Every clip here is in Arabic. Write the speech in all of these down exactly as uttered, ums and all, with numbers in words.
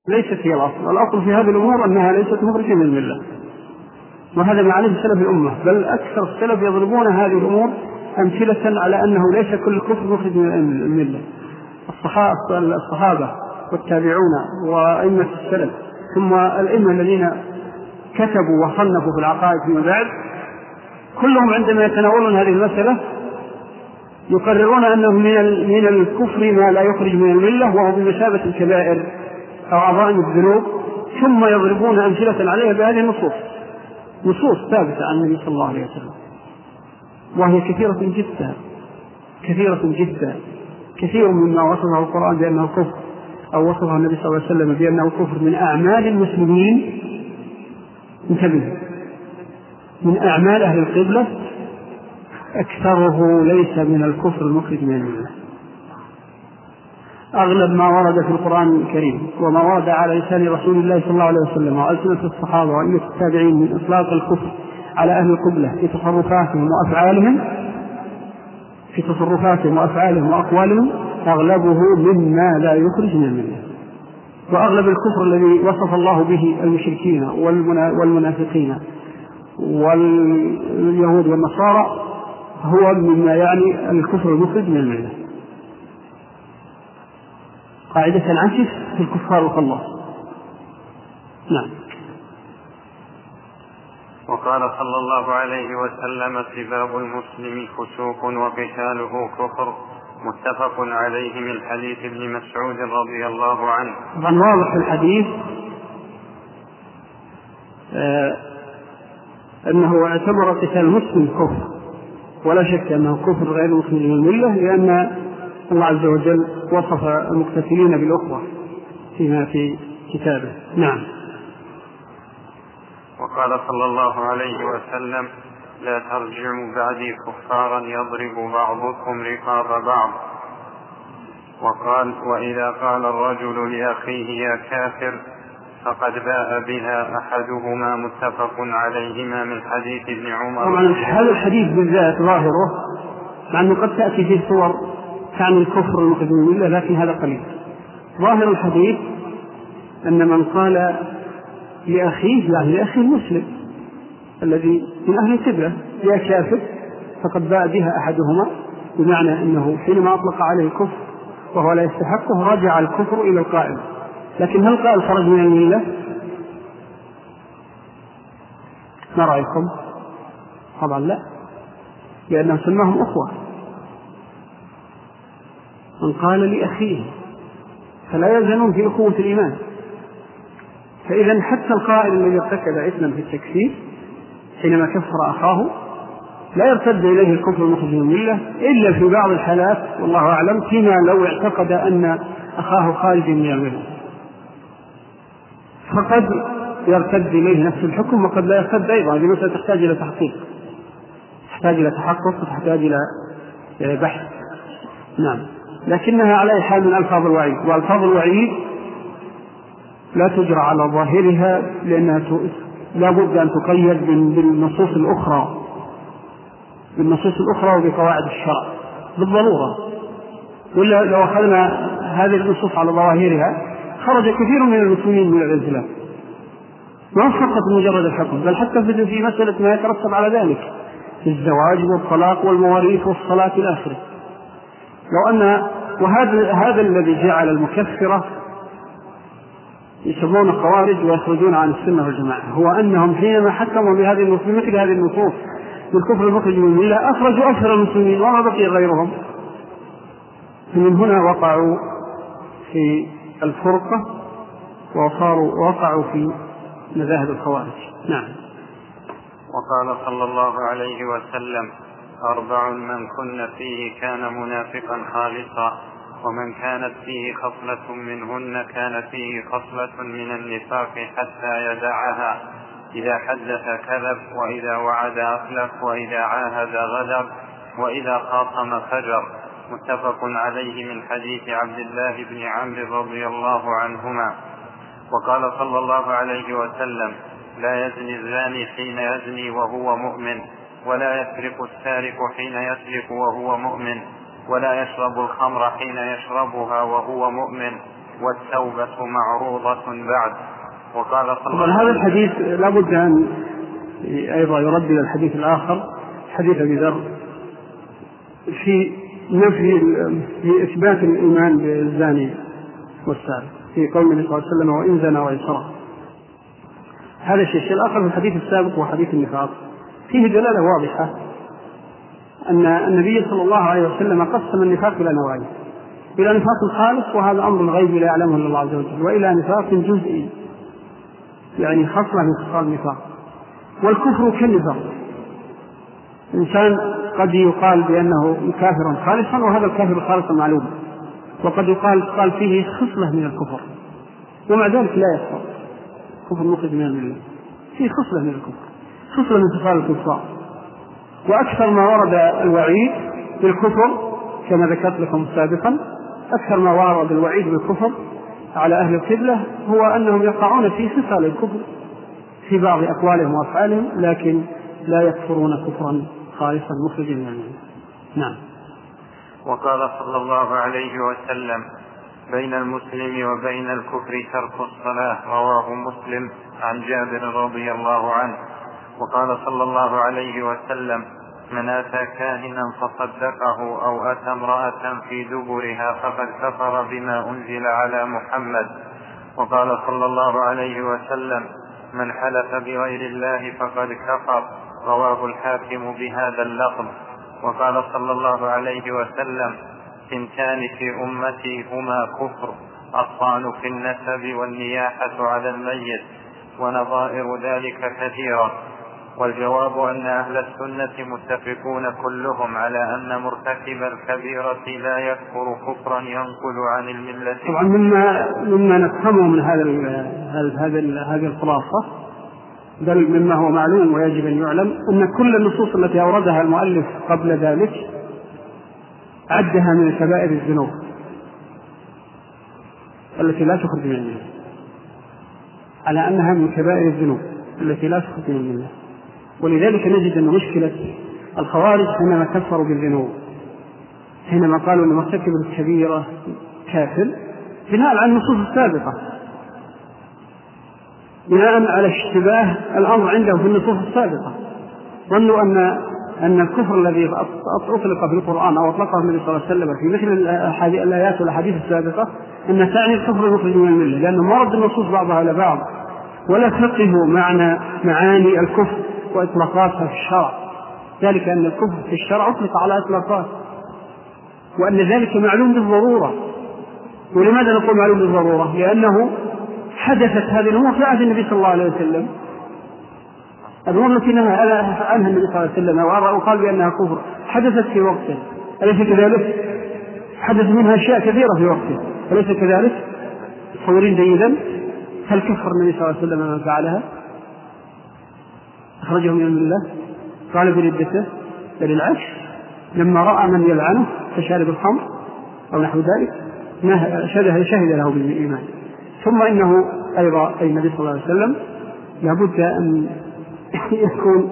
ليست هي الأصل. الأصل في هذه الأمور أنها ليست مخرجة من الملة، وهذا ما عليه سلف الأمة، بل أكثر السلف يضربون هذه الأمور أمثلة على أنه ليس كل كفر مخرج من الملة. الصحابة والتابعون وأئمة السلف ثم الأئمة الذين كتبوا وصنفوا في العقائد فيما بعد، كلهم عندما يتناولون هذه المسألة يقررون أنه من الكفر ما لا يخرج من الملة، وهو بمثابة الكبائر أو عظائم الذنوب، ثم يضربون أمثلة عليها بهذه النصوص، نصوص ثابتة عن النبي صلى الله عليه وسلم، وهي كثيرة جدا كثيرة جدا كثير مما وصفه القرآن بأنه كفر أو وصفه النبي صلى الله عليه وسلم بأنه كفر من أعمال المسلمين، انتبهوا، من أعمال أهل القبلة، أكثره ليس من الكفر المخرج من الملة. أغلب ما ورد في القرآن الكريم وما ورد على لسان رسول الله صلى الله عليه وسلم وألسنة الصحابة وأئمة التابعين من إطلاق الكفر على أهل القبلة في تصرفاتهم وأفعالهم في تصرفاتهم وأفعالهم وأقوالهم أغلبه مما لا يخرج من الملة. وأغلب الكفر الذي وصف الله به المشركين والمنافقين واليهود والنصارى هو مما يعني الكفر المخرج من الملة. قاعدة العكس في الكفار والخلاص. نعم. وقال صلى الله عليه وسلم: سباب المسلم فسوق وقتاله كفر، متفق عليه من حديث ابن مسعود رضي الله عنه. طبعا واضح في الحديث آه أنه اعتبر قتال المسلم كفر، ولا شك أنه كفر غير مخرج من الملة، لأن الله عز وجل وصف المقتتلين بالأخوة فيما في كتابه. نعم. وقال صلى الله عليه وسلم: لا ترجعوا بعدي كفارا يضرب بعضكم رقاب بعض. وقال: وإذا قال الرجل لأخيه يا كافر فقد باء بها أحدهما، متفق عليهما من حديث ابن عمر. طبعا هذا الحديث بالذات ظاهره، مع أنه قد تأتي فيه صور عن الكفر المخرج من الملة، لكن هذا قليل. ظاهر الحديث أن من قال لأخيه يعني لأخي المسلم الذي من أهل القبلة يا كافر فقد باء بها أحدهما، بمعنى أنه حينما أطلق عليه الكفر وهو لا يستحقه رجع الكفر إلى القائل. لكن هل قال خرج من الملة؟ ما رأيكم؟ طبعا لا، لأنهم سماهم أخوة. من قال لأخيه فلا يلزمون في أخوة الإيمان. فإذا حتى القائل الذي ارتكب إثما في التكفير حينما كفر أخاه لا يرتد إليه الكفر المخرج من الملة إلا في بعض الحالات والله أعلم، فيما لو اعتقد أن أخاه خارج من الملة فقد يرتد إليه نفس الحكم، وقد لا يرتد أيضا. هذه مسألة تحتاج إلى تحقيق، تحتاج إلى تحقق وتحتاج إلى بحث. نعم. لكنها على أي حال من ألفاظ الوعيد، وألفاظ الوعيد لا تجرى على ظاهرها، لأنها لا بد أن تقيد بالنصوص الأخرى بالنصوص الأخرى وبقواعد الشرع بالضرورة، ولا لو أخذنا هذه النصوص على ظواهرها خرج كثير من المسلمين من الإسلام، ما فقط مجرد الحكم، بل حتى في مسألة ما يترتب على ذلك في الزواج والطلاق والمواريث والصلاة إلى آخره. لو أن وهذا هذا الذي جعل المكفرة يسمون الخوارج ويخرجون عن السنة والجماعة، هو أنهم حينما حكموا بهذه المسلمين مثل هذه النصوص بالكفر المخرج من الملة أخرجوا أكثر المسلمين وما بقي غيرهم، من هنا وقعوا في الفرقة وصاروا وقعوا في مذاهب الخوارج. نعم. وقال صلى الله عليه وسلم: أربع من كن فيه كان منافقا خالصا، ومن كانت فيه خصلة منهن كان فيه خصلة من النفاق حتى يدعها: إذا حدث كذب، وإذا وعد أخلف، وإذا عاهد غدر، وإذا خاصم فجر. متفق عليه من حديث عبد الله بن عمرو رضي الله عنهما. وقال صلى الله عليه وسلم: لا يزني الزاني حين يزني وهو مؤمن، ولا يسرق السارق حين يسرق وهو مؤمن، ولا يشرب الخمر حين يشربها وهو مؤمن، والتوبة معروضة بعد. وقال صلى الله عليه وسلم هذا الحديث لابد أن أيضا يردد الحديث الآخر حديث أبي ذر في نفي في إثبات الإيمان بالزاني والسارق في قول النبي صلى الله عليه وسلم وإن زنى وإن سرق. هذا الشيء. الشيء الآخر في الحديث السابق وحديث النفاق فيه دلالة واضحة أن النبي صلى الله عليه وسلم قسم النفاق إلى نوعين: إلى نفاق خالص وهذا أمر الغيب لا يعلمه إلا الله عز وجل، وإلى نفاق جزئي يعني خصلة من خصال النفاق. والكفر كالنفاق، إنسان قد يقال بأنه كافر خالصا وهذا الكافر الخالص معلوم، وقد يقال قال فيه خصلة من الكفر ومع ذلك لا يكفر، كفر مخرج من الملة، فيه خصلة من الكفر، خصلة من خصال الكفار. وأكثر ما ورد الوعيد بالكفر كما ذكرت لكم سابقا، أكثر ما ورد الوعيد بالكفر على أهل القبلة هو أنهم يقعون في خصال الكفر في بعض أقوالهم وأفعالهم، لكن لا يكفرون كفرا خالصا مخرجا من الملة. نعم. وقال صلى الله عليه وسلم: بين المسلم وبين الكفر ترك الصلاة. رواه مسلم عن جابر رضي الله عنه. وقال صلى الله عليه وسلم: من أتى كاهنا فصدقه أو أتى امرأة في دبرها فقد كفر بما أنزل على محمد. وقال صلى الله عليه وسلم: من حلف بغير الله فقد كفر. رواه الحاكم بهذا اللفظ. وقال صلى الله عليه وسلم: ثنتان في أمتي هما كفر: الطعن في النسب والنياحة على الميت، ونظائر ذلك كثيرة. والجواب أن أهل السنة متفقون كلهم على أن مرتكب الكبيرة لا يكفر كفرا ينقل عن الملة. طبعا مما مما نفهمه من هذا هذا هذه الخلاصة، بل مما هو معلوم ويجب أن يعلم، أن كل النصوص التي أوردها المؤلف قبل ذلك عدها من كبائر الذنوب التي لا تخرج من الملة، على أنها من كبائر الذنوب التي لا تخرج من الملة. ولذلك نجد أن مشكلة الخوارج حينما كفروا بالذنوب، حينما قالوا أن مرتكب الكبيرة كافر، بناء على النصوص السابقة، بناء على اشتباه الأمر عنده في النصوص السابقة، ظنوا أن أن الكفر الذي أطلق في القرآن أو أطلقه النبي صلى الله عليه وسلم في مثل الآيات والأحاديث السابقة أن تعني الكفر المخرج من الملة، لأنه ما رد النصوص بعضها إلى بعض ولا فقهوا معنى معاني الكفر وإطلاقاتها في الشرع، ذلك أن الكفر في الشرع أطلق على إطلاقات، وأن ذلك معلوم بالضرورة. ولماذا نقول معلوم بالضرورة؟ لأنه حدثت هذه الأمور في عهد النبي صلى الله عليه وسلم، الأمور التي نهى عنها النبي صلى الله عليه وسلم وقال بأنها كفر حدثت في وقته، أليس كذلك؟ حدث منها أشياء كثيرة في وقته، أليس كذلك؟ تصورين جيدا، هل كفر النبي صلى الله عليه وسلم من فعلها؟ أخرجه من الملة؟ قال بردته؟ بل العكس، لما رأى من يلعنه كشارب الخمر أو نحو ذلك شهد شهد له بالإيمان. ثم إنه أيضا أي النبي صلى الله عليه وسلم لابد أن يكون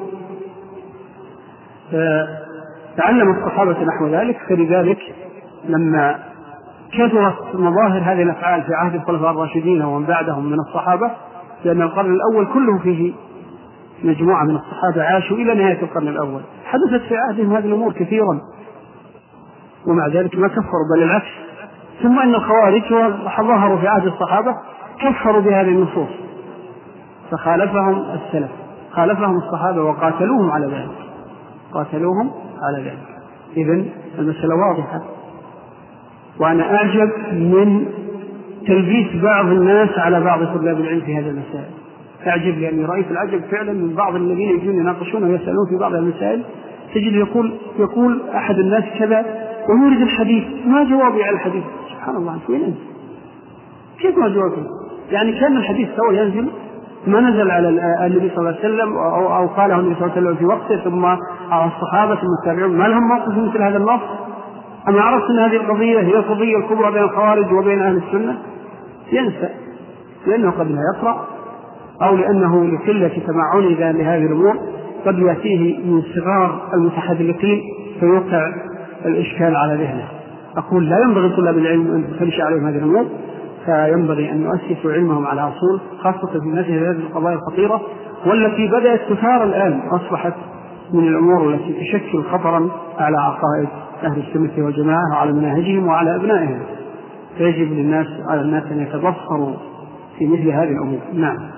تعلم الصحابة نحو ذلك، فلذلك لما كثرت مظاهر هذه الأفعال في عهد الخلفاء الراشدين ومن بعدهم من الصحابة، لأن القرن الأول كله فيه مجموعة من الصحابة عاشوا إلى نهاية القرن الأول، حدثت في عهدهم هذه الأمور كثيرا ومع ذلك ما كفروا، بل العكس. ثم أن الخوارج ظهروا في عهد الصحابة كفروا بهذه النصوص، فخالفهم السلف، خالفهم الصحابة وقاتلوهم على ذلك، قاتلوهم على ذلك. إذن المسألة واضحة. وأنا أعجب من تلبيس بعض الناس على بعض طلاب العلم في هذه المسائل، أعجب لأني رأيت العجب فعلا من بعض الذين يجون يناقشون ويسألون في بعض المسائل، تجد يقول يقول أحد الناس كذا ويورد الحديث، ما جوابي على الحديث؟ سبحان الله، وين أنت؟ كيف ما جوابي؟ يعني كان الحديث سوى ينزل ما نزل على النبي صلى الله عليه وسلم أو, أو قاله النبي صلى الله عليه وسلم في وقته، ثم على الصحابة ثم التابعون، ما لهم موقف مثل هذا النص؟ أما عرفت أن هذه القضية هي القضية الكبرى بين الخوارج وبين أهل السنة؟ ينسى، لأنه قد لا يقرأ أو لأنه لقلة تمعنه لهذه الأمور، قد يأتيه من صغار المتحدثين فيوقع الإشكال على ذهنه. أقول لا ينبغي طلاب العلم أن تفلش عليهم هذه الأمور، فينبغي أن يؤسسوا علمهم على أصول، خاصة في مثل هذه القضايا الخطيرة والتي بدأت تثار الآن، أصبحت من الأمور التي تشكل خطرا على عقائد أهل السنة والجماعة وعلى مناهجهم وعلى أبنائهم، فيجب للناس على الناس أن يتبصروا في مثل هذه الأمور. نعم.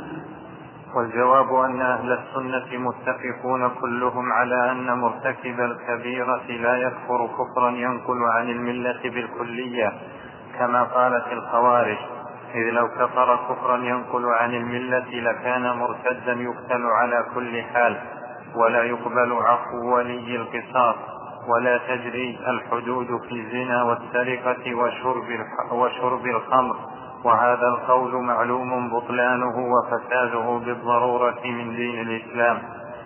والجواب أن أهل السنة متفقون كلهم على أن مرتكب الكبيرة لا يكفر كفرا ينقل عن الملة بالكلية كما قالت الخوارج، إذ لو كفر كفرا ينقل عن الملة لكان مرتدا يقتل على كل حال، ولا يقبل عفو ولي القصاص، ولا تجري الحدود في الزنا والسرقة وشرب, وشرب الخمر. وهذا القول معلوم بطلانه وفساده بالضرورة من دين الإسلام.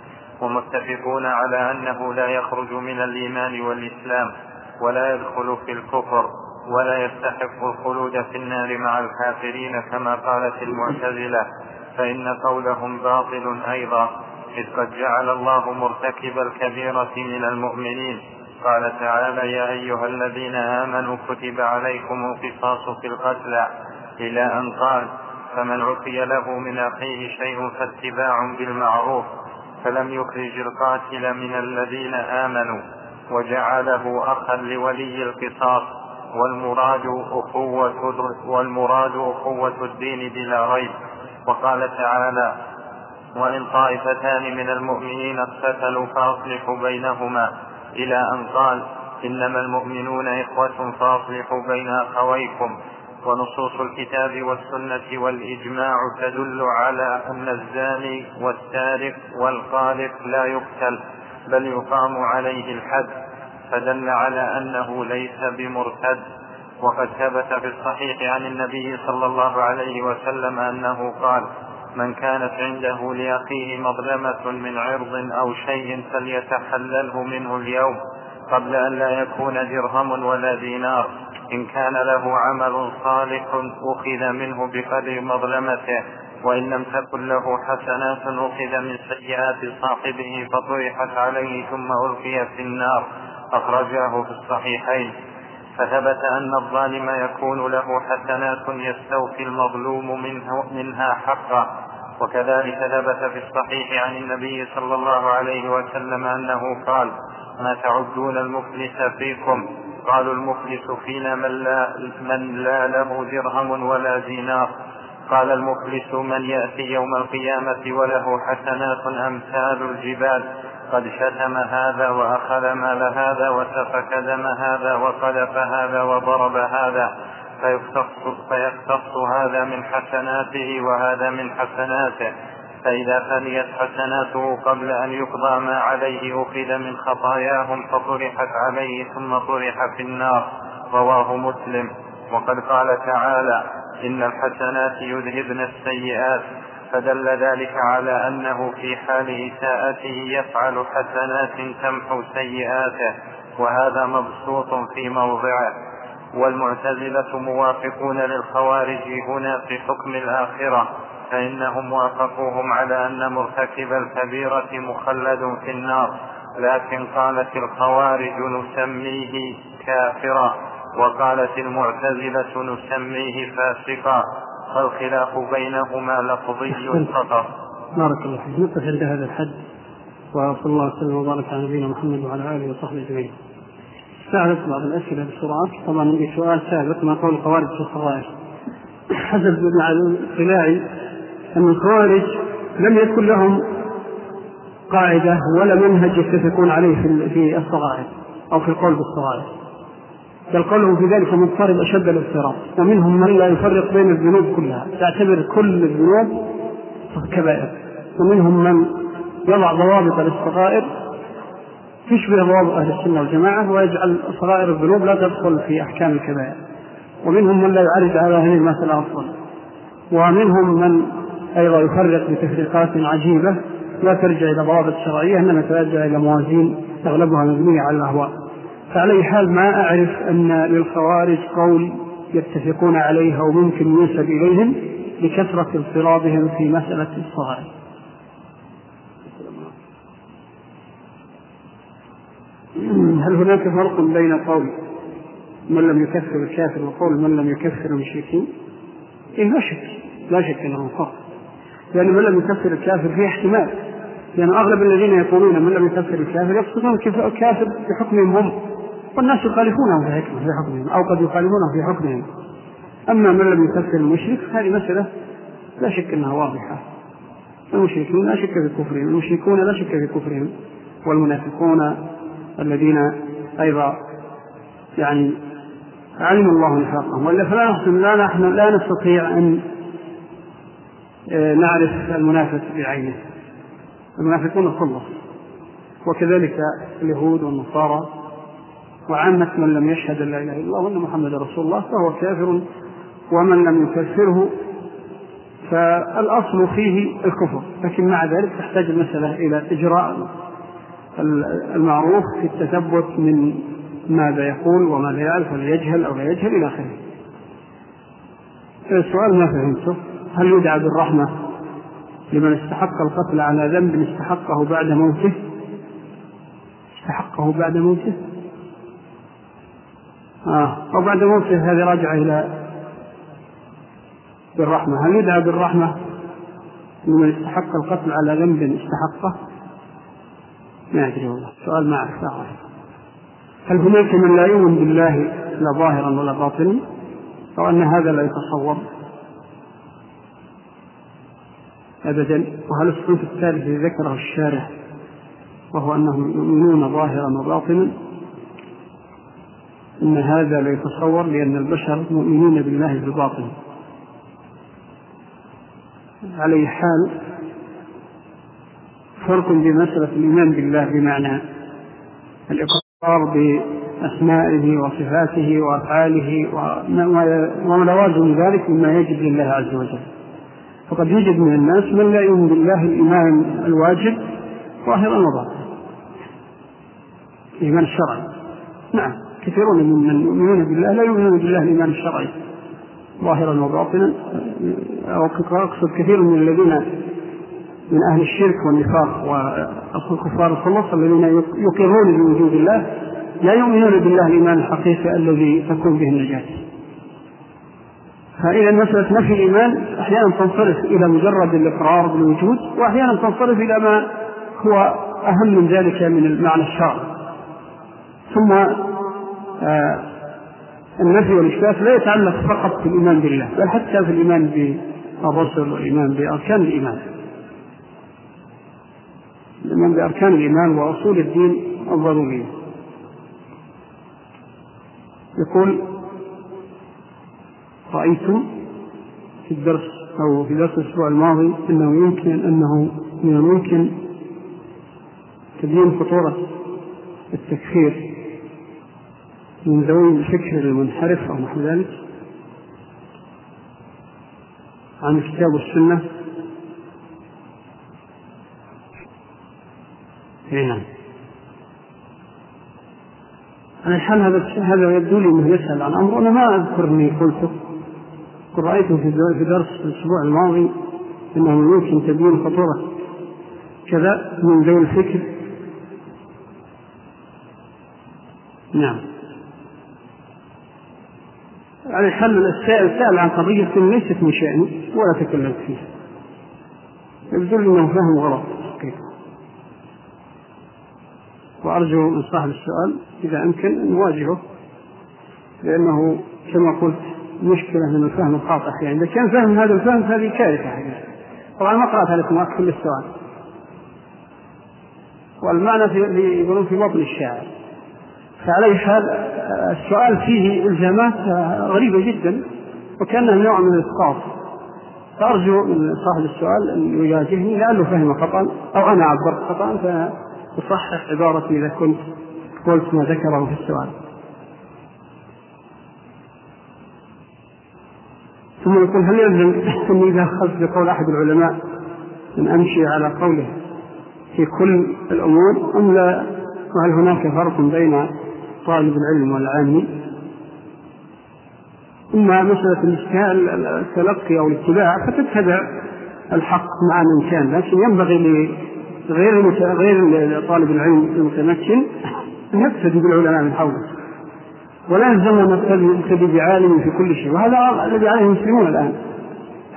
ومتفقون على أنه لا يخرج من الإيمان والإسلام ولا يدخل في الكفر ولا يستحق الخلود في النار مع الكافرين كما قالت المعتزلة، فإن قولهم باطل أيضا، إذ قد جعل الله مرتكب الكبيرة من المؤمنين. قال تعالى: يا أيها الذين آمنوا كتب عليكم القصاص في القتلى، إلى أن قال: فمن عفي له من أخيه شيء فاتباع بالمعروف، فلم يخرج القاتل من الذين آمنوا وجعله أخا لولي القصاص، والمراد أخوة, والمراد أخوة الدين بلا ريب. وقال تعالى: وإن طائفتان من المؤمنين اقتتلوا فأصلحوا بينهما، إلى أن قال: إنما المؤمنون إخوة فأصلحوا بين أخويكم. ونصوص الكتاب والسنة والإجماع تدل على أن الزاني والسارق والقالق لا يقتل بل يقام عليه الحد، فدل على أنه ليس بمرتد. وقد ثبت في الصحيح عن النبي صلى الله عليه وسلم أنه قال: من كانت عنده لأخيه مظلمة من عرض أو شيء فليتحلله منه اليوم قبل أن لا يكون درهم ولا دينار. إن كان له عمل صالح أخذ منه بقدر مظلمته، وإن لم تكن له حسنات أخذ من سيئات صاحبه فطرحت عليه ثم ألقي في النار. أخرجاه في الصحيحين. فثبت أن الظالم يكون له حسنات يستوفي المظلوم منه منها حقا. وكذلك ثبت في الصحيح عن النبي صلى الله عليه وسلم أنه قال: ما تعدون المفلس فيكم؟ قالوا: المفلس فينا من لا, من لا له درهم ولا دينار. قال: المفلس من يأتي يوم القيامة وله حسنات أمثال الجبال، قد شتم هذا وأخذ مال هذا وسفك دم هذا وقذف هذا وضرب هذا، فيقتص, فيقتص هذا من حسناته وهذا من حسناته، فإذا فنيت حسناته قبل أن يقضى ما عليه أخذ من خطاياهم فطرحت عليه ثم طرح في النار. رواه مسلم. وقد قال تعالى: إن الحسنات يذهبن السيئات، فدل ذلك على أنه في حال إساءته يفعل حسنات تمحو سيئاته، وهذا مبسوط في موضعه. والمعتزلة موافقون للخوارج هنا في حكم الآخرة، فإنهم وافقوهم على أن مرتكب الكبيرة مخلد في النار، لكن قالت الخوارج نسميه كافرا، وقالت المعتزلة نسميه فاسقا، فالخلاف بينهما لفظي فقط. بارك الله فيك. نقف عند هذا الحد، وصلى الله وسلم وبارك على نبينا محمد وعلى آله وصحبه أجمعين. سألت بعض الأسئلة بسرعة. طبعا عندي سؤال سابق ما قول الخوارج في الصغائر. حسب مع الاطلاع أن الخوارج لم يكن لهم قاعدة ولا منهج يتفقون عليه في الصغائر أو في القول بالصغائر، بل قولهم في ذلك مضطرب أشد الاضطراب. ومنهم من لا يفرق بين الذنوب كلها، تعتبر كل الذنوب كبائر، ومنهم من يضع ضوابط للصغائر تشبه ضوابط أهل السنة والجماعة ويجعل صغائر الذنوب لا تدخل في أحكام الكبائر، ومنهم من لا يعرض على هذه المسألة أصلا، ومنهم من أيضا يفرق بتفريقات عجيبة لا ترجع إلى ضوابط شرعية، إنما ترجع إلى موازين أغلبها مبنية على الأهواء. فعلى أي حال ما أعرف أن للخوارج قول يتفقون عليه أو ممكن ينسب إليهم لكثرة اضطرابهم في مسألة الصغائر. هل هناك فرق بين قول من لم يكفر الكافر وقول من لم يكفر المشركين؟ إيه لا شك لا شك أنه فرق، لأن من لم يكفر الكافر فيه احتمال، لأن يعني أغلب الذين يقولون من لم يكفر الكافر يقصدون الكافر بحكمهم هم، والناس يخالفونه في حكمهم أو قد يخالفونه في حكمهم. أما من لم يكفر المشرك هذه مسألة لا شك أنها واضحة. المشركين لا شك في كفرهم، المشركون لا شك في كفرهم، والمنافقون الذين أيضا يعني علم الله نفاقهم. وإلا فلا نحن لا نحن لا نستطيع أن نعرف المنافق بعينه، المنافقون خلص، وكذلك اليهود والنصارى وعامة من لم يشهد لا إله إلا الله وأن محمد رسول الله فهو كافر، ومن لم يكفره فالأصل فيه الكفر. لكن مع ذلك تحتاج المسألة إلى إجراء المعروف في التثبت من ماذا يقول وماذا يعرف، ولا يجهل أو لا يجهل إلى آخره. السؤال ما فهمته، هل يدعى بالرحمة لمن استحق القتل على ذنب استحقه بعد موته استحقه بعد موته آه. أو بعد موته؟ هذه راجعة إلى بالرحمة. هل يدعى بالرحمة لمن استحق القتل على ذنب استحقه؟ ما أدري والله، سؤال ما أعرف. هل هناك من لا يؤمن بالله لا ظاهرا ولا باطنا، أو أن هذا لا يتصور؟ أبدا. وهل الصنف الثالث الذي ذكره الشارع وهو أنهم يؤمنون ظاهرا وباطنا، إن هذا لا يتصور، لأن البشر مؤمنون بالله بالباطن. على حال فرق بمسألة الإيمان بالله بمعنى الإقرار بأسمائه وصفاته وأفعاله وما لوازم ذلك مما يجب لله عز وجل. فقد يوجد من الناس من لا يؤمن بالله الإيمان الواجب ظاهرا وباطنا، الإيمان الشرعي. نعم، كثيرون ممن يؤمنون بالله لا يؤمنون بالله الإيمان الشرعي ظاهرا وباطنا. أقصد كثير من الذين من أهل الشرك والنفاق والكفار الخلص الذين يقرون بوجود الله لا يؤمنون بالله الإيمان الحقيقي الذي تكون به النجاة. فإذا مسألة نفي الإيمان أحيانا تنصرف إلى مجرد الإقرار بالوجود، وأحيانا تنصرف إلى ما هو أهم من ذلك من المعنى الشرعي. ثم آه النفي والإثبات لا يتعلق فقط بالإيمان بالله، بل حتى في الإيمان بالرسل والإيمان بأركان الإيمان، الإيمان بأركان الإيمان وأصول الدين الضرورية. يقول: رأيتم في الدرس أو في درس الأسبوع الماضي أنه يمكن أنه من الممكن تبيين خطورة التكفير من ذوي الفكر المنحرف أو نحو ذلك عن الكتاب والسنة. نعم، أنا الحال هذا هذا يبدو لي أنه يسأل عن أمر أنا ما أذكر أني قلته. قل رأيته في درس الأسبوع الماضي أنه يمكن تبيين خطورة كذا من ذوي الفكر. نعم، على الحل السائل سأل عن قضية ليست من شأني ولا تكلمت فيها، يبدو لي أنه فهم غلط حقيقة، وأرجو من صاحب السؤال إذا أمكن أن نواجهه، لأنه كما قلت مشكلة من الفهم الخاطئ. يعني إذا كان فهم هذا الفهم هذه كارثة حقيقة. طبعا ما قرأت لكم كل السؤال، والمعنى في يقولون في بطن الشاعر. فعلى حال السؤال فيه إلزامات غريبة جدا وكأنه نوع من الإسقاط، فأرجو من صاحب السؤال أن يواجهني لأنه فهم خطأ أو أنا عبرت خطأ فأصحح عبارتي إذا كنت قلت ما ذكره في السؤال. ثم يقول: هل يلزم أني إذا أخذت بقول أحد العلماء أن أمشي على قوله في كل الأمور أم لا؟ وهل هناك فرق بين طالب العلم والعامي؟ إما مسألة التلقي أو الاتباع فتتبع الحق مع من كان، لكن ينبغي لغير غير طالب العلم المتمكن أن يقتدي بالعلماء من حوله، ولا يلزم أن يقتدي بعالم في كل شيء، وهذا الذي عليه المسلمون الآن.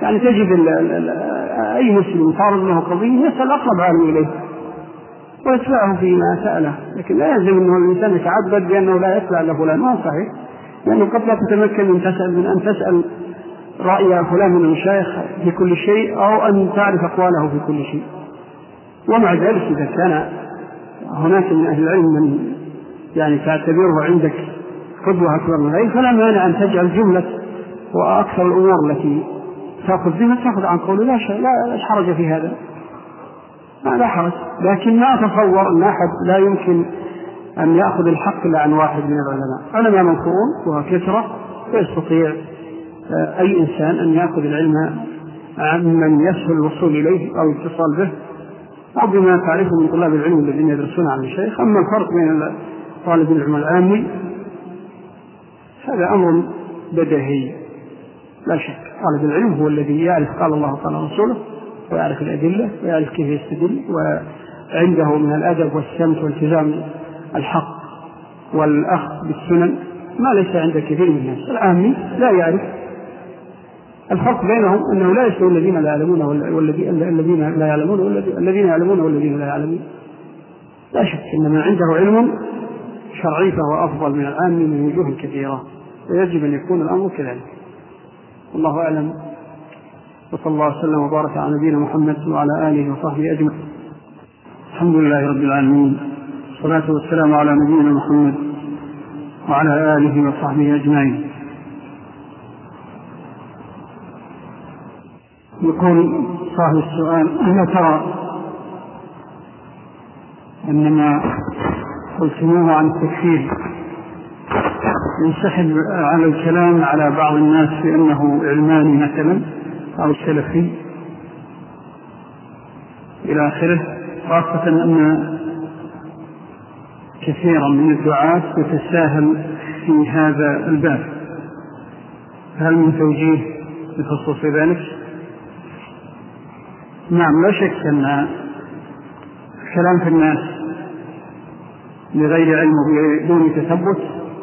يعني تجد أي مسلم صار له قضية يسأل أقرب عالم إليه ويتبعه فيما سأله، لكن لا يلزم أنه الإنسان يتعبد بأنه لا يتبع لفلان، ما صحيح، لأنه قد لا تتمكن من تسأل من أن تسأل رأي فلان من المشايخ في كل شيء أو أن تعرف أقواله في كل شيء. ومع ذلك إذا كان هناك من أهل العلم من يعني تعتبره عندك قدوة أكبر من غيره فلا مانع أن تجعل جملة وأكثر الأمور التي تأخذ بها تأخذ عن قوله، لا شيء، لا حرج في هذا، ما لا حرج. لكن ما أتصور أن أحد لا يمكن أن يأخذ الحق إلا عن واحد من العلماء. علماء منصورون وكثرة، ويستطيع أي إنسان أن يأخذ العلم عن من يسهل الوصول إليه أو الاتصال به أو بما تعرفه من طلاب العلم الذين يدرسون عن الشيخ. أما الفرق بين طالب العلم العامي هذا أمر بديهي لا شك. طالب العلم هو الذي يعرف قال الله قال رسوله ويعرف الأدلة ويعرف كيف يستدل، وعنده من الأدب والسمت والتزام الحق والأخذ بالسنن ما ليس عند كثير من الناس. العامي لا يعرف. الفرق بينهم أنه لا يستوي الذين لا يعلمون والذين لا يعلمون والذين يعلمون والذين لا يعلمون، لا شك إنما عنده علم شرعي فهو أفضل من العام من وجوه كثيرة، ويجب أن يكون الأمر كذلك. والله أعلم، وصلى الله وسلم وبارك على نبينا محمد وعلى آله وصحبه أجمعين. الحمد لله رب العالمين، والصلاة والسلام على نبينا محمد وعلى آله وصحبه أجمعين. يقول صاحب السؤال: ألا ترى أنما قلتموه عن التكفير ينسحب على الكلام على بعض الناس بأنه علماني مثلا أو سلفي إلى آخره، خاصة أن كثيرا من الدعاة يتساهل في هذا الباب، هل من توجيه بخصوص ذلك؟ نعم، لا شك أن الكلام في الناس لغير علم بدون تثبت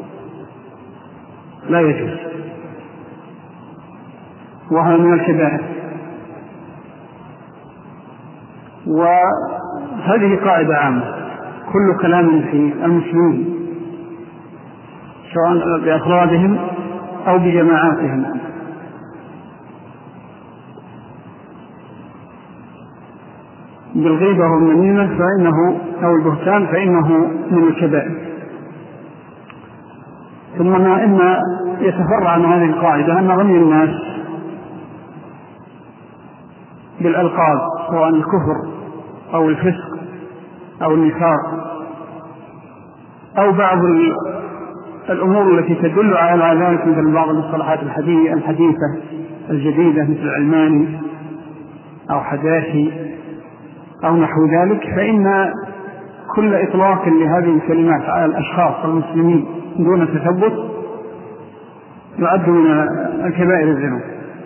لا يجوز، وهذا من الكبائر. وهذه قاعدة عامة: كل كلام في المسلمين سواء بأفرادهم أو بجماعاتهم بالغيبة والنميمة فإنه أو البهتان فإنه من الكبائر. ثم إن يتفرع عن هذه القاعدة أن رمي الناس بالألقاب سواء الكفر أو الفسق أو النفاق أو بعض الأمور التي تدل على ذلك مثل بعض المصطلحات الحديثة الجديدة مثل علماني أو حداثي أو نحو ذلك، فإن كل إطلاق لهذه الكلمات على الأشخاص المسلمين دون تثبت يعد من الكبائر الذنوب.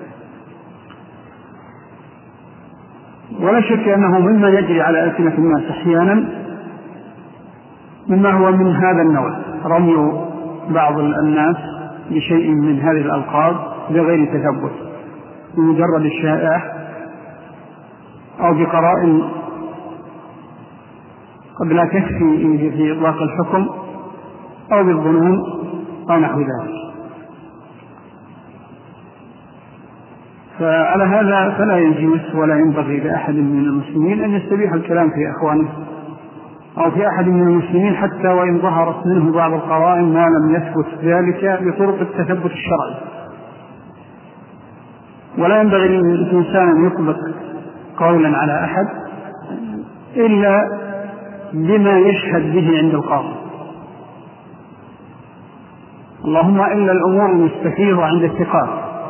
ولا شك أنه مما يجري على ألسنة الناس أحيانا مما هو من هذا النوع، رمي بعض الناس بشيء من هذه الألقاب بغير تثبت بمجرد الشائع أو بقرائن قد لا تكفي في إطلاق الحكم أو بالظنون أو نحو ذلك. فعلى هذا فلا يجوز ولا ينبغي لأحد من المسلمين أن يستبيح الكلام في أخوانه أو في أحد من المسلمين حتى وإن ظهرت منه بعض القرائن ما لم يثبت ذلك بطرق التثبت الشرعي. ولا ينبغي للإنسان أن يطلق قولا على أحد إلا بما يشهد به عند القاضي، اللهم إلا الأمور المستفيضة عند الثقات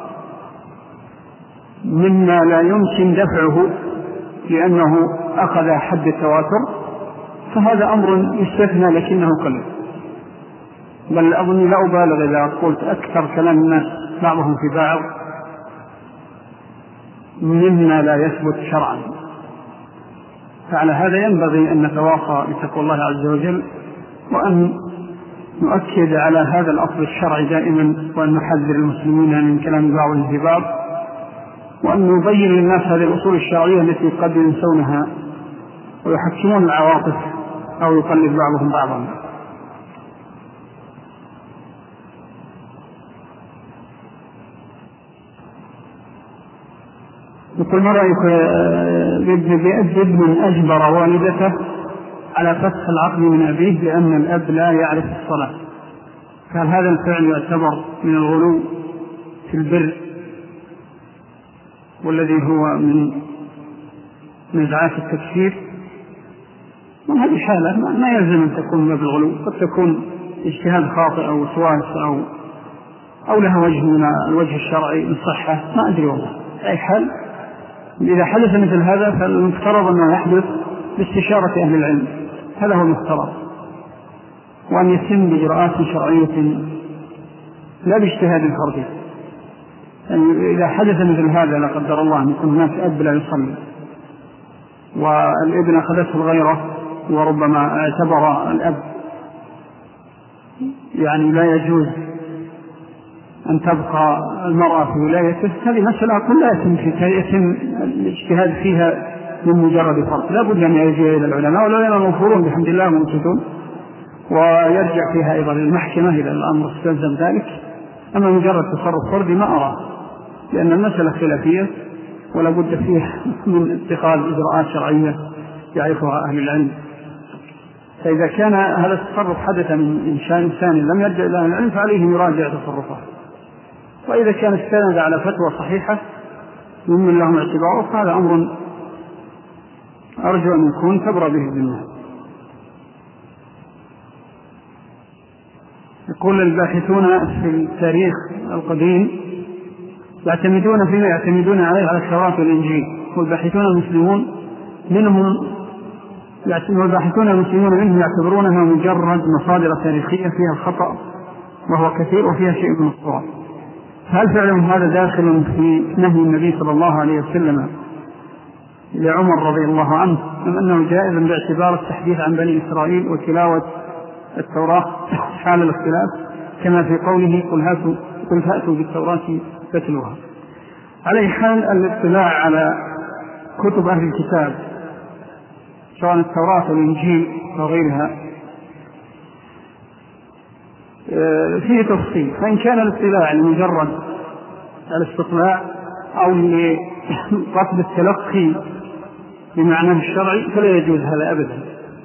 مما لا يمكن دفعه لأنه أخذ حد التواتر، فهذا أمر يستثنى لكنه قليل. بل أظن لا أبالغ إذا قلت أكثر كلام الناس بعضهم في بعض مما لا يثبت شرعا. فعلى هذا ينبغي أن نتواصى بتقوى الله عز وجل وأن نؤكد على هذا الأصل الشرعي دائما، وأن نحذر المسلمين من كلام بعضهم في بعض وأن يبين للناس هذه الأصول الشرعية التي قد ينسونها ويحكمون العواطف أو يقلد بعضهم بعضا. يقول: ما رأيك بأب من أجبر والدته على فسخ العقد من أبيه لأن الأب لا يعرف الصلاة؟ هل هذا الفعل يعتبر من الغلو في البر والذي هو من نزعات التكفير؟ من هذه الحالة ما يلزم أن تكون باب الغلو، قد تكون اجتهاد خاطئ أو وسواس أو أو لها وجه من الوجه الشرعي الصحة، ما أدري والله. أي حال إذا حدث مثل هذا فالمفترض أنه يحدث باستشارة أهل العلم، هذا هو المفترض، وأن يتم بإجراءات شرعية لا باجتهاد فردي. يعني إذا حدث مثل هذا لا قدر الله أن يكون هناك أب لا يصلي والابن أخذته الغيرة وربما اعتبر الأب يعني لا يجوز أن تبقى المرأة في ولايته، هذه مسألة كلها يتم, يتم الاجتهاد فيها من مجرد فرق، لا بد أن يرجع إلى العلماء والعلماء المغفورون بحمد الله موجودون، ويرجع فيها أيضا للمحكمة إذا الأمر استلزم ذلك. أما مجرد تصرف فردي ما أراه، لأن المسألة خلافية ولا بد فيها من اتخاذ إجراءات شرعية يعرفها أهل العلم. فإذا كان هذا التصرف حدث من إنسان ثاني لم يرجع إلى العلم فعليه يراجع تصرفه، وإذا كان استند على فتوى صحيحة ممن لهم اعتباره فهذا أمر أرجو أن يكون تبرى به الذمة. يقول: الباحثون في التاريخ القديم يعتمدون فيما يعتمدون عليه على التوراة والإنجيل، والباحثون المسلمون منهم والباحثون المسلمون منهم يعتبرونها مجرد مصادر تاريخية فيها الخطأ وهو كثير وفيها شيء من الصواب. هل فعلهم هذا داخل في نهي النبي صلى الله عليه وسلم لعمر رضي الله عنه، أم أنه جائز باعتبار التحديث عن بني إسرائيل وتلاوة التوراة حال الاختلاف كما في قوله: قل هاتوا قل فأتوا بالتوراة فاتلوها؟ على حال الاطلاع على كتب أهل الكتاب سواء التوراة والإنجيل وغيرها فيه تفصيل، فإن كان الاطلاع لمجرد الاستطلاع أو لقصد التلقي بمعناه الشرعي فلا يجوز هذا أبدا.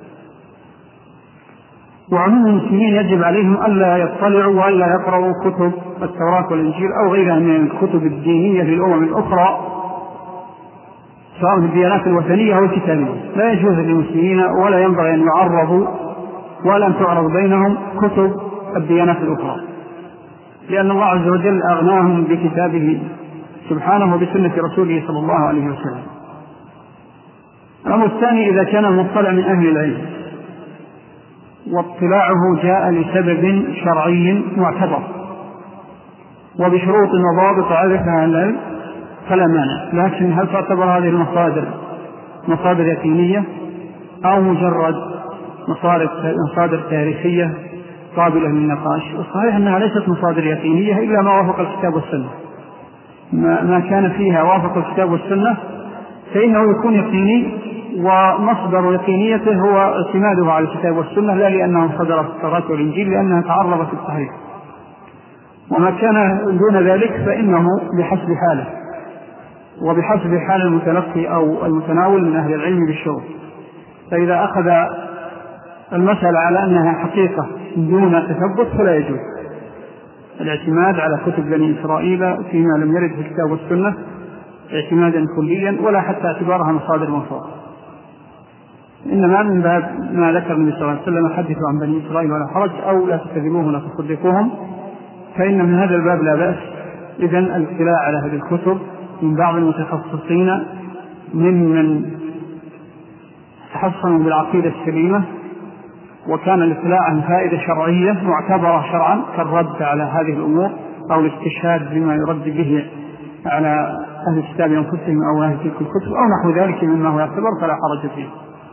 وعموم المسلمين يجب عليهم ألا يطلعوا وألا يقرأوا كتب التوراة والإنجيل أو غيرها من الكتب الدينية للأمم الأخرى سواء الديانات الوثنية أو الكتابية. لا يجوز للمسلمين ولا ينبغي أن يعرضوا ولا أن تعرض بينهم كتب الديانات الأخرى، لأن الله عز وجل أغناهم بكتابه سبحانه وبسنة رسوله صلى الله عليه وسلم. الأمر الثاني: إذا كان المطلع من أهل العلم واطلاعه جاء لسبب شرعي معتبر وبشروط وضوابط عرفها العلم فلا مانع، لكن هل تعتبر هذه المصادر مصادر يقينية أو مجرد مصادر تاريخية قابلة للنقاش؟ الصحيح أنها ليست مصادر يقينية إلا ما وافق الكتاب والسنة، ما كان فيها وافق الكتاب والسنة فإنه يكون يقيني، ومصدر يقينيته هو اعتماده على الكتاب والسنة، لا لأنه صدر في التوراة والإنجيل لأنها تعرضت في الصحيح. وما كان دون ذلك فإنه بحسب حاله وبحسب حال المتلقي أو المتناول من أهل العلم بالشروط. فإذا أخذ المسألة على أنها حقيقة دون تثبت فلا يجوز الاعتماد على كتب بني إسرائيل فيما لم يرد في الكتاب والسنة اعتمادا كليا ولا حتى اعتبارها مصادر موثوقة، إنما من باب ما ذكر النبي صلى الله عليه وسلم: حدثوا عن بني إسرائيل ولا حرج، أو لا تكذبوهم ولا تصدقوهم، فإن من هذا الباب لا بأس. إذن الاطلاع على هذه الكتب من بعض المتخصصين ممن تحصنوا بالعقيدة السليمة وكان الاطلاع عن فائدة شرعية معتبرة شرعا كالرد على هذه الأمور أو الاستشهاد بما يرد به على أهل الكتاب أنفسهم أو أهل تلك الكتب أو نحو ذلك مما هو يعتبر فلا حرج فيه.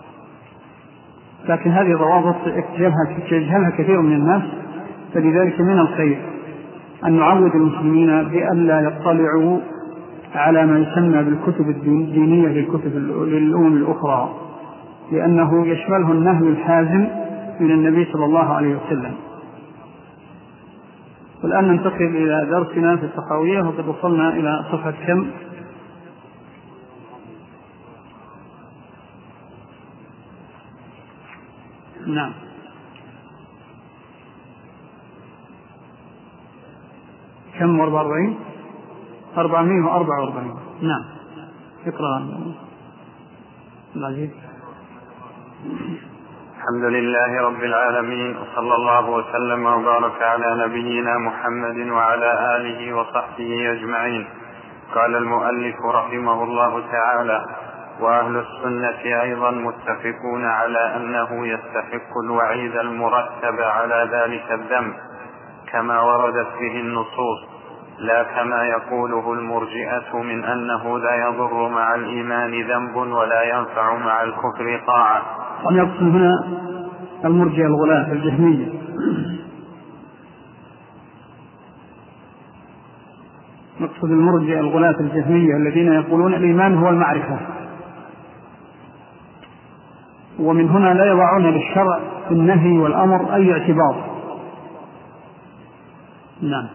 لكن هذه ضوابط يجهلها كثير من الناس، فلذلك من الخير أن نعود المسلمين بأن لا يطلعوا على ما يسمى بالكتب الدينية للكتب للأمم الأخرى، لأنه يشمله النهي الحازم من النبي صلى الله عليه وسلم. والآن ننتقل إلى درسنا في التقوية، وقد وصلنا إلى صفحة كم؟ نعم، كم؟ أربعة وأربعين أربعمائة وأربعة وأربعين. نعم، اقرأ العزيز. الحمد لله رب العالمين، وصلى الله وسلم وبارك على نبينا محمد وعلى آله وصحبه أجمعين. قال المؤلف رحمه الله تعالى: وأهل السنة أيضا متفقون على أنه يستحق الوعيد المرتب على ذلك الذنب كما وردت به النصوص، لا كما يقوله المرجئة من أنه لا يضر مع الإيمان ذنب ولا ينفع مع الكفر طاعة. وأن يقصد هنا المرجئة الغلاة الجهمية، نقصد المرجئة الغلاة الجهمية الذين يقولون الإيمان هو المعرفة، ومن هنا لا يضعون للشرع في النهي والأمر أي اعتبار. نعم.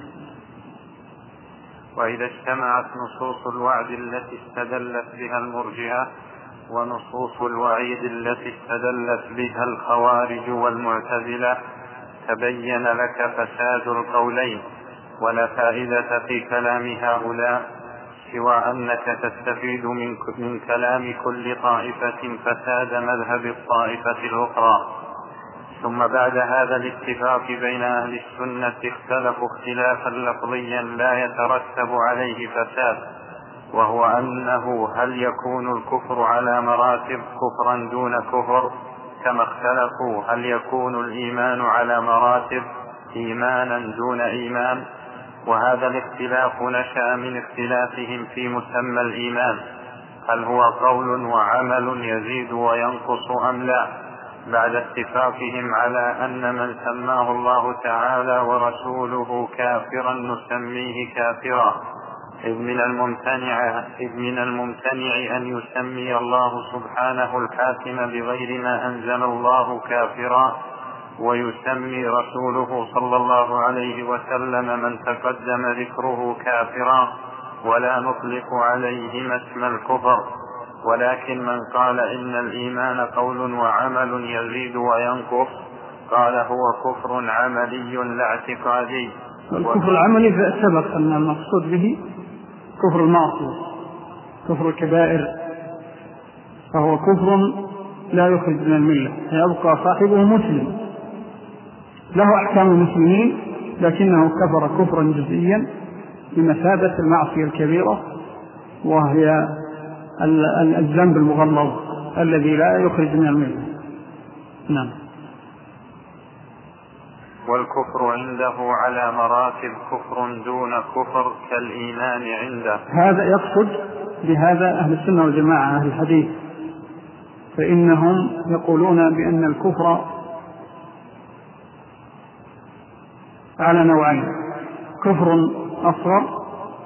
وإذا اجتمعت نصوص الوعد التي استدلت بها المرجئة ونصوص الوعيد التي استدلت بها الخوارج والمعتزلة تبين لك فساد القولين، ولا فائدة في كلام هؤلاء سوى أنك تستفيد من, من كلام كل طائفة فساد مذهب الطائفة الأخرى. ثم بعد هذا الاتفاق بين أهل السنة اختلفوا اختلافا لفظيا لا يترتب عليه فساد، وهو أنه هل يكون الكفر على مراتب كفرا دون كفر، كما اختلفوا هل يكون الإيمان على مراتب إيمانا دون إيمان. وهذا الاختلاف نشأ من اختلافهم في مسمى الإيمان، هل هو قول وعمل يزيد وينقص أم لا، بعد اتفاقهم على أن من سماه الله تعالى ورسوله كافرا نسميه كافرا، إذ من الممتنع, إذ من الممتنع أن يسمي الله سبحانه الحاكم بغير ما أنزل الله كافرا، ويسمي رسوله صلى الله عليه وسلم من تقدم ذكره كافرا، ولا نطلق عليهما اسم الكفر. ولكن من قال إن الإيمان قول وعمل يزيد وينقص قال هو كفر عملي لا اعتقادي. الكفر العملي سبق أن المقصود به كفر المعصية، كفر الكبائر، فهو كفر لا يخرج من الملة، يبقى صاحبه مسلم له أحكام المسلمين، لكنه كفر كفرا جزئيا بمثابة المعصية الكبيرة، وهي الذنب المغلظ الذي لا يخرج من الملة. نعم. والكفر عنده على مراتب كفر دون كفر كالإيمان عنده. هذا يقصد بهذا أهل السنة والجماعة أهل الحديث، فإنهم يقولون بأن الكفر على نوعين: كفر أصغر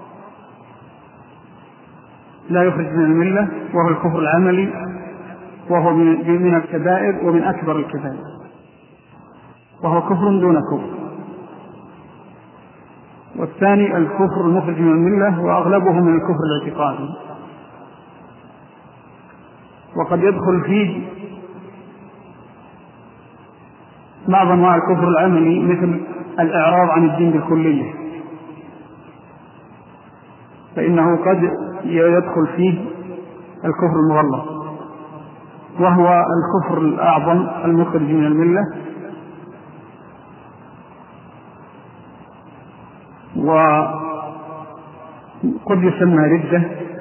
لا يخرج من الملة وهو الكفر العملي، وهو من الكبائر ومن أكبر الكبائر، وهو كفر دون كفر. والثاني الكفر المخرج من الملة، وأغلبه من الكفر الاعتقادي، وقد يدخل فيه بعض أنواع الكفر العملي مثل الإعراض عن الدين بالكلية، فإنه قد يدخل فيه الكفر المغلظ، وهو الكفر الأعظم المخرج من الملة، وقد يسمى ردة،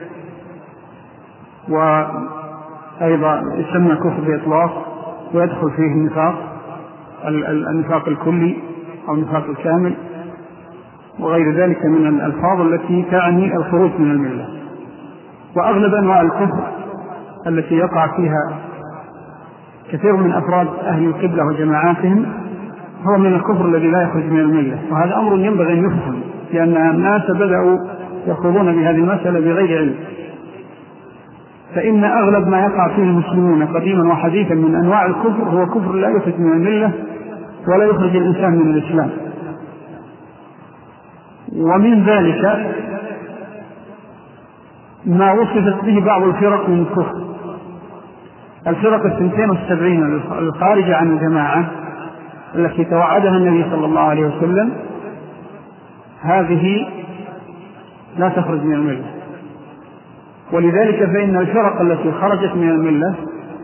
وأيضا يسمى كفر بإطلاق، ويدخل فيه النفاق، النفاق الكلي أو النفاق الكامل، وغير ذلك من الألفاظ التي تعني الخروج من الملة. وأغلب أنواع الكفر التي يقع فيها كثير من أفراد أهل القبلة وجماعاتهم هو من الكفر الذي لا يخرج من الملة، وهذا أمر ينبغي أن يفهم، لأن الناس بدأوا يخوضون بهذه المسألة بغير علم، فإن أغلب ما يقع فيه المسلمون قديما وحديثا من أنواع الكفر هو كفر لا يخرج من الملة ولا يخرج الإنسان من الإسلام. ومن ذلك ما وصفت به بعض الفرق من الكفر، الفرق الثنتين والسبعين الخارجة عن الجماعة التي توعدها النبي صلى الله عليه وسلم، هذه لا تخرج من الملة. ولذلك فإن الفرق التي خرجت من الملة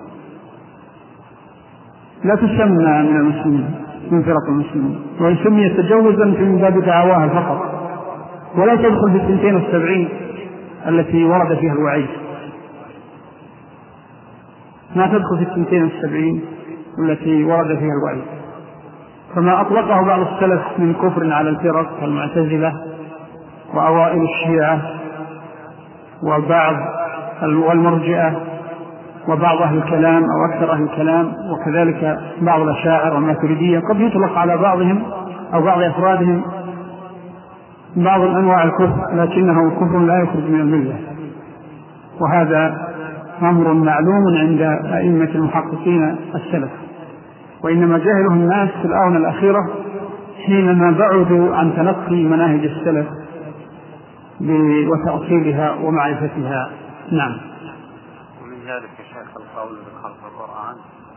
لا تسمى من المسلمين من فرق المسلمين، وإن سميت تجوزا من باب دعواها فقط، ولا تدخل في الثنتين والسبعين التي ورد فيها الوعيد، ما تدخل في الثنتين والسبعين التي ورد فيها الوعيد. فما أطلقه بعض السلف من كفر على الفرق المعتزلة وأوائل الشيعة وبعض والمرجئة وبعض أهل الكلام أو أكثر أهل الكلام، وكذلك بعض الأشاعرة والماتريدية، قد يطلق على بعضهم أو بعض أفرادهم بعض أنواع الكفر، لكنه كفر لا يخرج من الملة. وهذا أمر معلوم عند أئمة المحققين السلف، وإنما جهله الناس في الآونة الأخيرة حينما بعدوا عن تلقي مناهج السلف وتأصيلها ومعرفتها. نعم. ومن ذلك شيخ القول بخلق القرآن،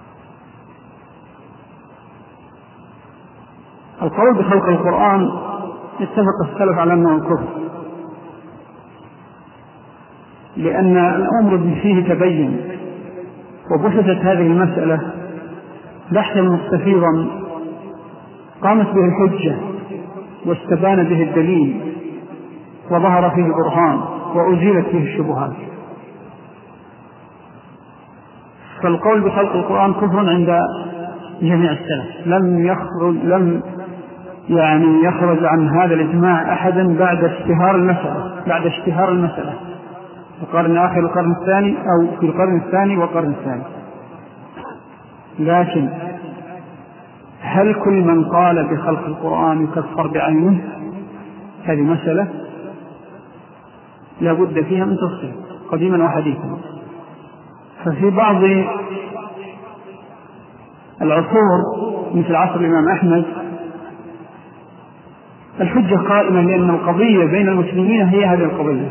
القول بخلق القرآن اتفق السلف على أنه كفر، لأن الأمر فيه تبين، وبحثت هذه المسألة بحثا مستفيضا قامت به الحجة واستبان به الدليل وظهر فيه البرهان وأزيلت فيه الشبهات. فالقول بخلق القرآن كفر عند جميع السلف، لم يخرج لم يعني يخرج عن هذا الإجماع أحدا بعد اشتهار المسألة بعد اشتهار المسألة في القرن آخر القرن الثاني أو في القرن الثاني والقرن الثاني. لكن هل كل من قال بخلق القرآن يكفر بعينه؟ هذه مسألة لا بد فيها من تفصيل قديما وحديثا. ففي بعض العصور مثل عصر الإمام أحمد الحجة قائمة، لأن القضية بين المسلمين هي هذه القضية،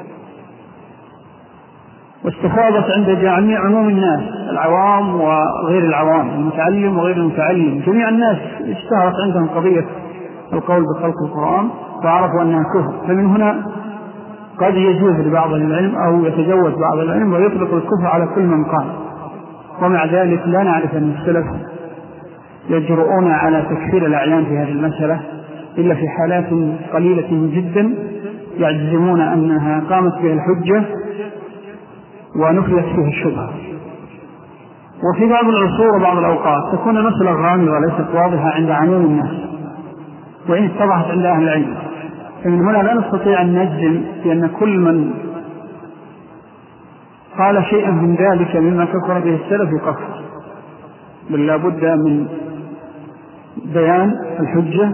واستفاضت عند جميع عموم الناس، العوام وغير العوام، المتعلم وغير المتعلم، جميع الناس اشتهرت عندهم قضية القول بخلق القرآن وعرفوا أنها كفر. فمن هنا قد يجوز لبعض العلم أو يتجوز بعض العلم ويطلق الكفر على كل من قال. ومع ذلك لا نعرف أن السلف يجرؤون على تكفير الأعيان في هذه المسألة إلا في حالات قليلة جدا يعجزمون أنها قامت بها الحجة ونفيت فيها الشبهة. وفي بعض العصور وبعض الأوقات تكون المسألة غامضة ليست واضحة عند عموم الناس وإن اتضحت عند أهل العلم. فمن هنا لا نستطيع أن نجزم بأن كل من قال شيئا من ذلك مما كفر به السلف يكفر، بل لا بد من بيان الحجة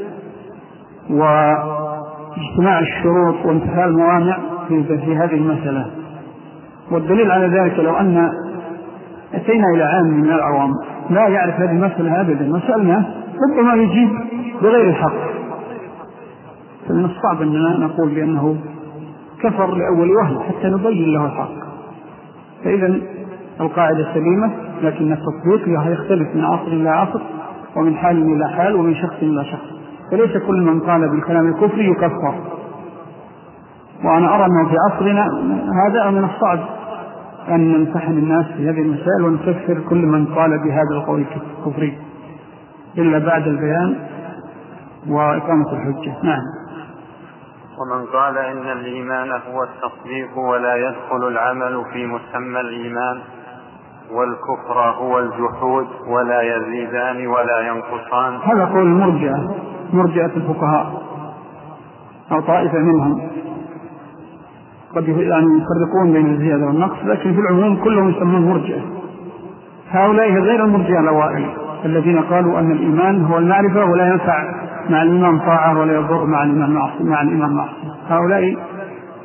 واجتماع الشروط وانتهاء الموانع في هذه المسألة. والدليل على ذلك لو أن أتينا إلى عام من العوام لا يعرف هذه المسألة أبدا وسألناه ربما يجيب بغير الحق، فمن الصعب أننا نقول بأنه كفر لأول وهلة حتى نبين له الحق. فإذا القاعدة سليمة، لكن التطبيق لها يختلف من عصر إلى عصر ومن حال إلى حال ومن شخص إلى شخص، فليس كل من قال بالكلام الكفري يكفر. وأنا أرى أنه في عصرنا هذا من الصعب أن نمتحن الناس في هذه المسائل ونكفر كل من قال بهذا القول الكفري إلا بعد البيان وإقامة الحجة. نعم. ومن قال إن الإيمان هو التصديق ولا يدخل العمل في مسمى الإيمان، والكفر هو الجحود ولا يزيدان ولا ينقصان، هذا قول المرجئة، مرجئة الفقهاء أو طائفة منهم قد يعني يفرقون بين الزيادة والنقص، لكن في العموم كلهم يسمون مرجئة. هؤلاء غير المرجئة الأوائل الذين قالوا أن الإيمان هو المعرفة ولا ينفع مع الإيمان طاعة ولا يضر مع الإيمان معصية. مع الإيمان معصية هؤلاء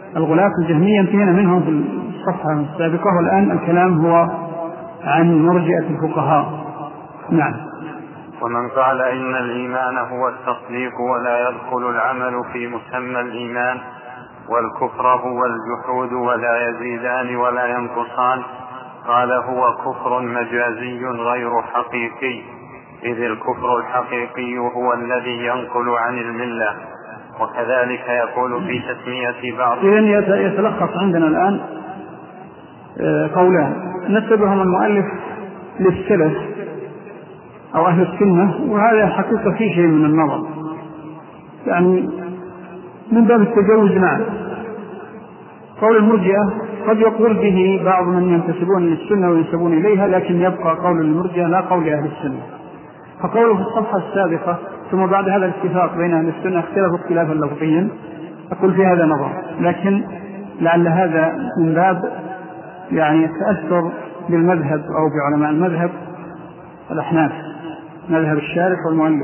الغلاة الجهمية انتهينا منهم في الصفحة السابقة، والآن الكلام هو عن مرجئة الفقهاء. نعم. ومن قال إن الإيمان هو التصديق ولا يدخل العمل في مسمى الإيمان، والكفر هو الجحود ولا يزيدان ولا ينقصان، قال هو كفر مجازي غير حقيقي، إذ الكفر الحقيقي هو الذي ينقل عن الملة. وكذلك يقول في تسمية بعض. إذن يتلخص عندنا الآن قولان نسبهم المؤلف للسلف أو أهل السنة، وهذا حقيقة فيه شيء من النظر، يعني من باب التجاوز. معه قول المرجئة قد يقول به بعض من ينتسبون للسنة وينسبون إليها، لكن يبقى قول المرجئة لا قول أهل السنة. فقوله في الصفحة السابقة ثم بعد هذا الاتفاق بين أهل السنة اختلفوا اختلافا لفظيا، أقول في هذا نظر، لكن لعل هذا من باب يعني التأثر بالمذهب أو بعلماء المذهب الأحناف، مذهب الشارح والمؤلف.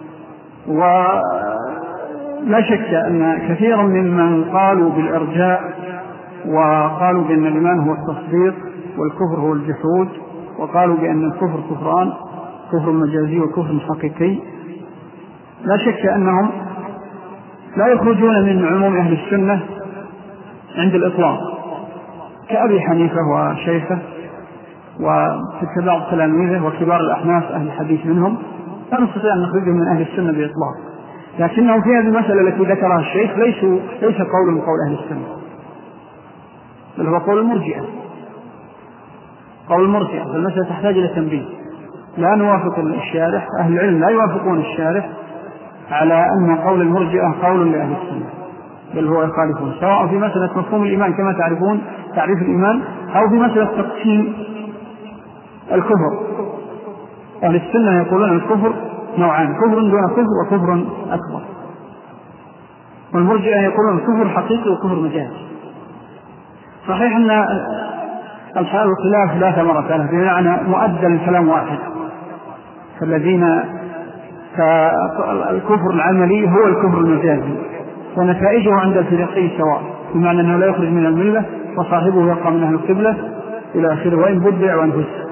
ولا شك أن كثيرا ممن قالوا بالإرجاء وقالوا بأن الإيمان هو التصديق والكفر هو الجحود، وقالوا بأن الكفر كفران، كفر مجازي وكفر حقيقي، لا شك أنهم لا يخرجون من عموم أهل السنة عند الإطلاق، كأبي حنيفة وشيخه وبعض تلاميذه وكبار الأحناف أهل الحديث منهم، لا نستطيع أن نخرجهم من أهل السنة بإطلاق. لكنهم في هذه المسألة التي ذكرها الشيخ ليسوا ليس قول من قول أهل السنة، بل هو قول المرجئة. قول المرجئة فالمسألة تحتاج إلى تنبيه. لا نوافق الشارح، أهل العلم لا يوافقون الشارح على أن قول المرجئة قول لأهل السنة، بل هو يخالفون، سواء في مسألة مفهوم الإيمان كما تعرفون تعريف الإيمان، أو في مسألة تقسيم الكفر. أهل السنة يقولون الكفر نوعان، كفر دون كفر وكفر أكبر، والمرجئة يقولون كفر حقيقي وكفر مجازي. صحيح أن أصحاب الخلاف لا ثمرة له، بمعنى مؤدى الكلام واحد، فالذين فالكفر العملي هو الكفر المجازي، ونتائجه عند الفريقين سواء، بمعنى أنه لا يخرج من الملة وصاحبه يبقى من أهل القبلة إلى آخره، وإن بدع وإن فسق.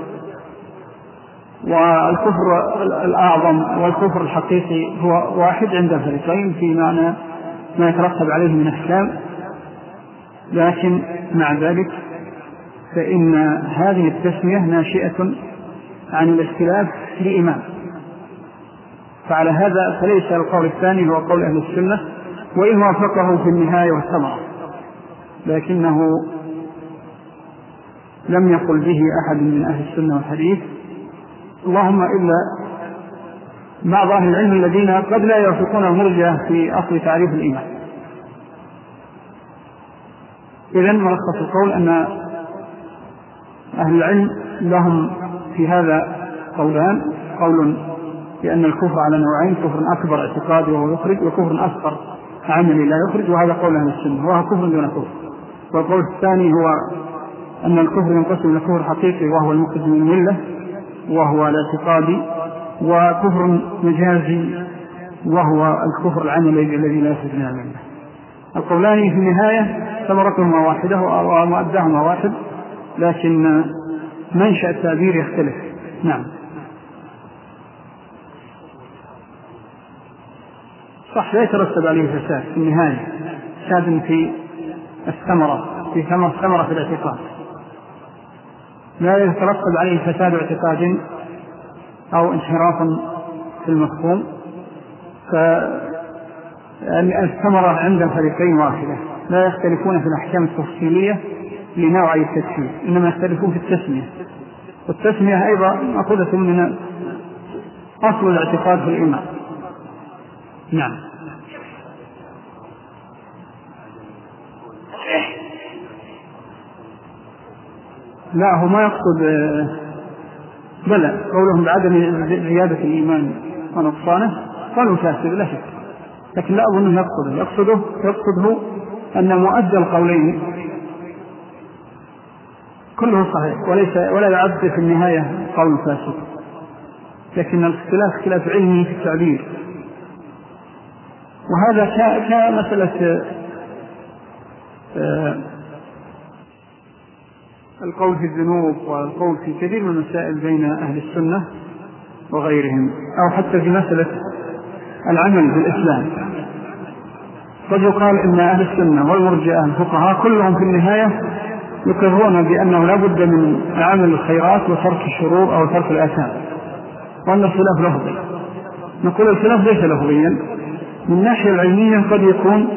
والكفر الأعظم والكفر الحقيقي هو واحد عند الفريقين في معنى ما يترتب عليه من أحكام، لكن مع ذلك فإن هذه التسمية ناشئة عن الاختلاف في الإيمان، فعلى هذا فليس القول الثاني هو قول أهل السنة، وإن وافقه في النهاية والثمرة، لكنه لم يقل به أحد من أهل السنة والحديث، اللهم إلا بعض أهل العلم الذين قد لا يوافقون المرجئة في أصل تعريف الإيمان. إذن ملخص القول أن أهل العلم لهم في هذا قولان، قول بأن الكفر على نوعين، كفر أكبر اعتقادي وهو يخرج، وكفر أصغر عملي لا يخرج، وهذا قول أهل السنة وهو كفر دون كفر. والقول الثاني هو أن الكفر ينقسم إلى كفر حقيقي وهو المخرج من الملة وهو الاعتقادي، وكفر مجازي وهو الكفر العملي الذي لا يخرج من الملة. القولان في النهاية ثمرتهما واحدة ومؤداهما واحد، لكن منشأ التعبير يختلف. نعم صح، لا يترتب عليه فساد في النهاية، فساد في الثمرة، في ثمرة في الاعتقاد، لا يترتب عليه فساد اعتقاد أو انحراف في المفهوم، فالثمرة عند الفريقين واحدة، لا يختلفون في الأحكام التفصيلية لنوعي التكفير، إنما يختلفون في التسمية، والتسمية أيضا أخذت من أصل الاعتقاد في الإيمان. نعم لا هو ما يقصد، بلى قولهم بعدم زيادة الإيمان ونقصانه قالوا كافر لا شك، لكن لا أظن يقصده يقصده يقصده أن مؤدى القولين كله صحيح وليس ولا يعد في النهاية قول فاسد، لكن الاختلاف اختلاف علمي في التعبير، وهذا كمسألة القول في الذنوب والقول في كثير من المسائل بين أهل السنة وغيرهم، أو حتى في مسألة العمل بالإسلام. قد يقال إن أهل السنة والمرجئة الفقهاء كلهم في النهاية يقرون بأنه لا بد من عمل الخيرات وترك الشرور أو ترك الآثام، وأن الخلاف لفظي. نقول الخلاف ليس لفظيا، من الناحية العلمية قد يكون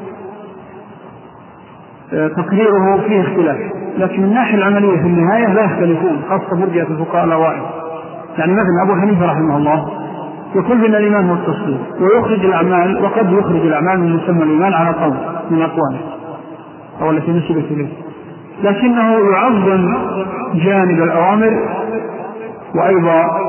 تقريره فيه اختلاف، لكن من الناحية العملية في النهاية لا يختلفون، خاصة مرجئة الفقهاء الأوائل. يعني مثلا أبو حنيفة رحمه الله يقول بأن الإيمان هو التصديق ويخرج الأعمال، وقد يخرج الأعمال من يسمى الإيمان على قول من أقواله أو التي نسبت إليه، لكنه يعظم جانب الأوامر وأيضا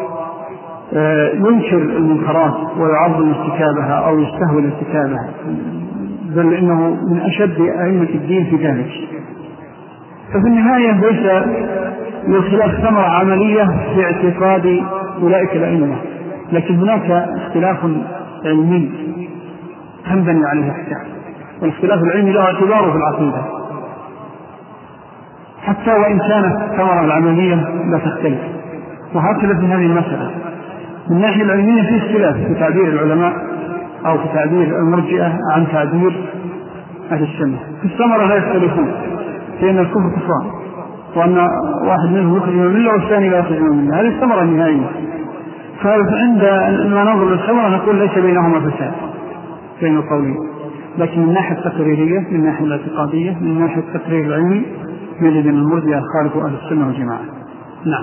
ينكر المنكرات ويعظم ارتكابها أو يستهوي ارتكابها، بل إنه من أشد أئمة الدين في ذلك. ففي النهاية ليس للخلاف ثمرة عملية في اعتقاد أولئك الأئمة، لكن هناك اختلاف علمي تنبني عليه أحكام، والاختلاف العلمي له اعتباره في العقيدة حتى وإن كانت الثمرة العملية لا تختلف. وهكذا في هذه المسألة من الناحية العلمية في اختلاف في تعبير العلماء أو في تعبير المرجئة عن تعبير أهل السنة. في الثمرة لا يختلفون، لأن الكفر كفران، وأن واحد منهم يخرج من الملة والثاني لا يخرج من الملة، هذه الثمرة النهائية. فعند ما ننظر للثمرة نقول ليس بينهما فساد بين القولين، لكن من الناحية التقريرية، من الناحية الاعتقادية، من الناحية التقرير العلمي يجد أن المرجئة خالف أهل السنة والجماعة. نعم.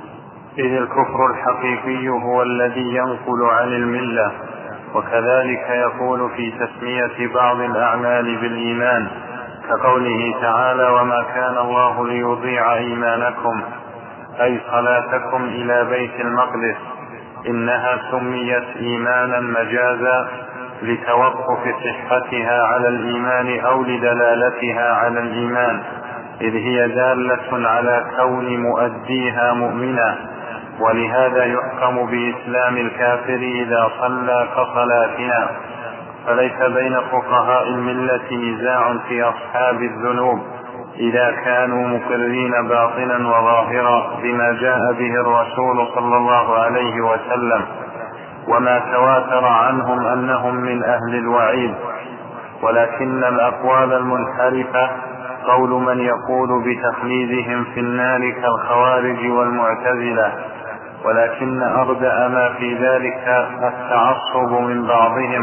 إذ الكفر الحقيقي هو الذي ينقل عن الملة، وكذلك يقول في تسمية بعض الأعمال بالإيمان، كقوله تعالى: وما كان الله ليضيع إيمانكم أي صلاتكم إلى بيت المقدس، إنها سميت إيمانا مجازا لتوقف صحتها على الإيمان أو لدلالتها على الإيمان، إذ هي دالة على كون مؤديها مؤمنا، ولهذا يحكم بإسلام الكافر إذا صلى كصلاتنا. فليس بين فقهاء الملة نزاع في أصحاب الذنوب إذا كانوا مقرين باطنا وظاهرا بما جاء به الرسول صلى الله عليه وسلم، وما تواتر عنهم أنهم من أهل الوعيد. ولكن الأقوال المنحرفة قول من يقول بتخليدهم في النار كالخوارج والمعتزلة، ولكن أردأ ما في ذلك التعصب من بعضهم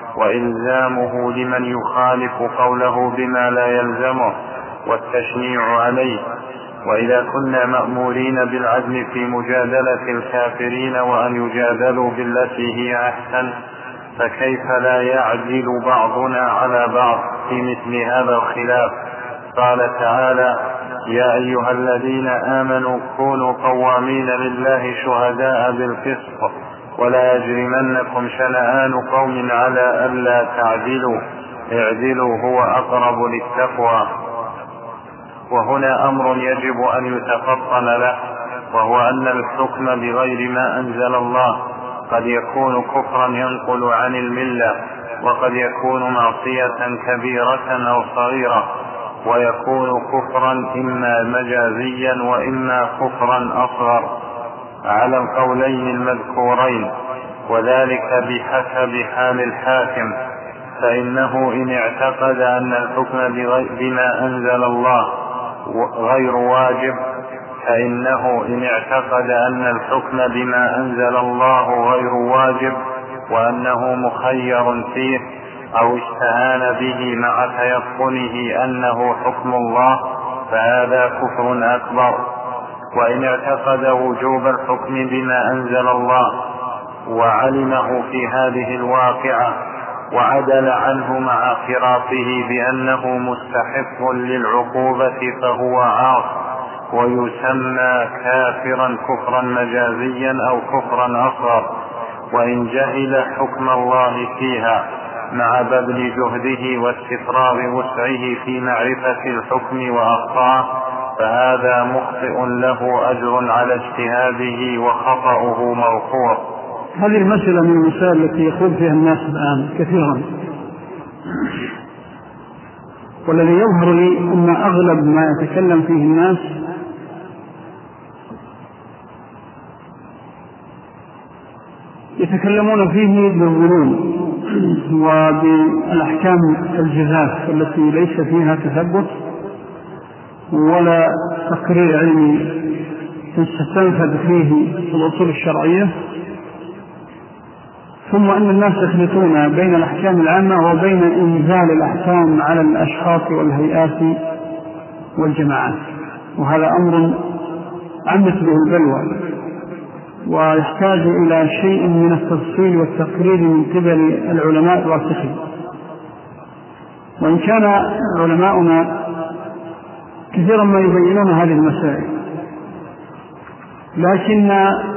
وإلزامه لمن يخالف قوله بما لا يلزمه والتشنيع عليه. وإذا كنا مأمورين بالعدل في مجادلة الكافرين وأن يجادلوا بالتي هي أحسن، فكيف لا يعدل بعضنا على بعض في مثل هذا الخلاف؟ قال تعالى: يا أيها الذين آمنوا كونوا قوامين لله شهداء بالقسط ولا يجرمنكم شنآن قوم على ألا تعدلوا اعدلوا هو أقرب للتقوى. وهنا أمر يجب أن يتفطن له، وهو أن الحكم بغير ما أنزل الله قد يكون كفرا ينقل عن الملة، وقد يكون معصية كبيرة أو صغيرة، ويكون كفرا إما مجازيا وإما كفرا أصغر على القولين المذكورين، وذلك بحسب حال الحاكم. فإنه إن اعتقد أن الحكم بما أنزل الله غير واجب فإنه إن اعتقد أن الحكم بما أنزل الله غير واجب وأنه مخير فيه أو استهان به مع تيقنه أنه حكم الله فهذا كفر أكبر. وإن اعتقد وجوب الحكم بما أنزل الله وعلمه في هذه الواقعة وعدل عنه مع اعترافه بأنه مستحق للعقوبة فهو عاص ويسمى كافرا كفرا مجازيا أو كفرا أصغر. وإن جهل حكم الله فيها مع بذل جهده واستفراغ وسعه في معرفة الحكم وأخطأه فهذا مخطئ له أجر على اجتهاده وخطأه موقوع. هذه المسألة من المسائل التي يخوض فيها الناس الآن كثيرا، والذي يظهر لي أن أغلب ما يتكلم فيه الناس يتكلمون فيه بالظنون وبالأحكام الجزاف التي ليس فيها تثبت ولا تقرير علمي تستنفذ فيه الأصول الشرعية، ثم أن الناس يخلطون بين الأحكام العامة وبين إنزال الأحكام على الأشخاص والهيئات والجماعات، وهذا أمر عمت به البلوى ويحتاج إلى شيء من التفصيل والتقرير من قبل العلماء الراسخين. وإن كان علماؤنا كثيرا ما يبينون هذه المسائل، لكن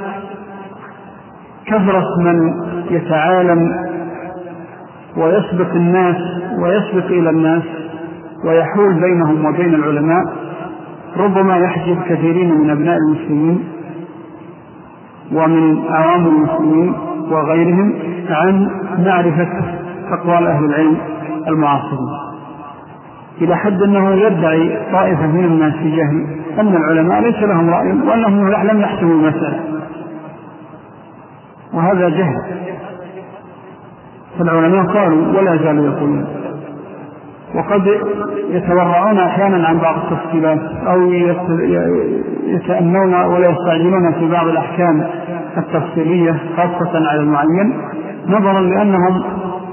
كثرة من يتعالم ويسبق الناس ويسبق إلى الناس ويحول بينهم وبين العلماء ربما يحجب كثيرين من أبناء المسلمين ومن عوام المسلمين وغيرهم عن معرفة أقوال أهل العلم المعاصرين، إلى حد أنه يدعي طائفة من الناس في جهل أن العلماء ليس لهم رأي وأنهم لم يحسموا المسألة، وهذا جهل. فالعلماء قالوا ولا زالوا يقولون، وقد يتورعون أحيانا عن بعض التفصيلات أو يتأملون ولا يستعجلون في بعض الأحكام التفصيلية خاصة على المعين، نظرا لأنهم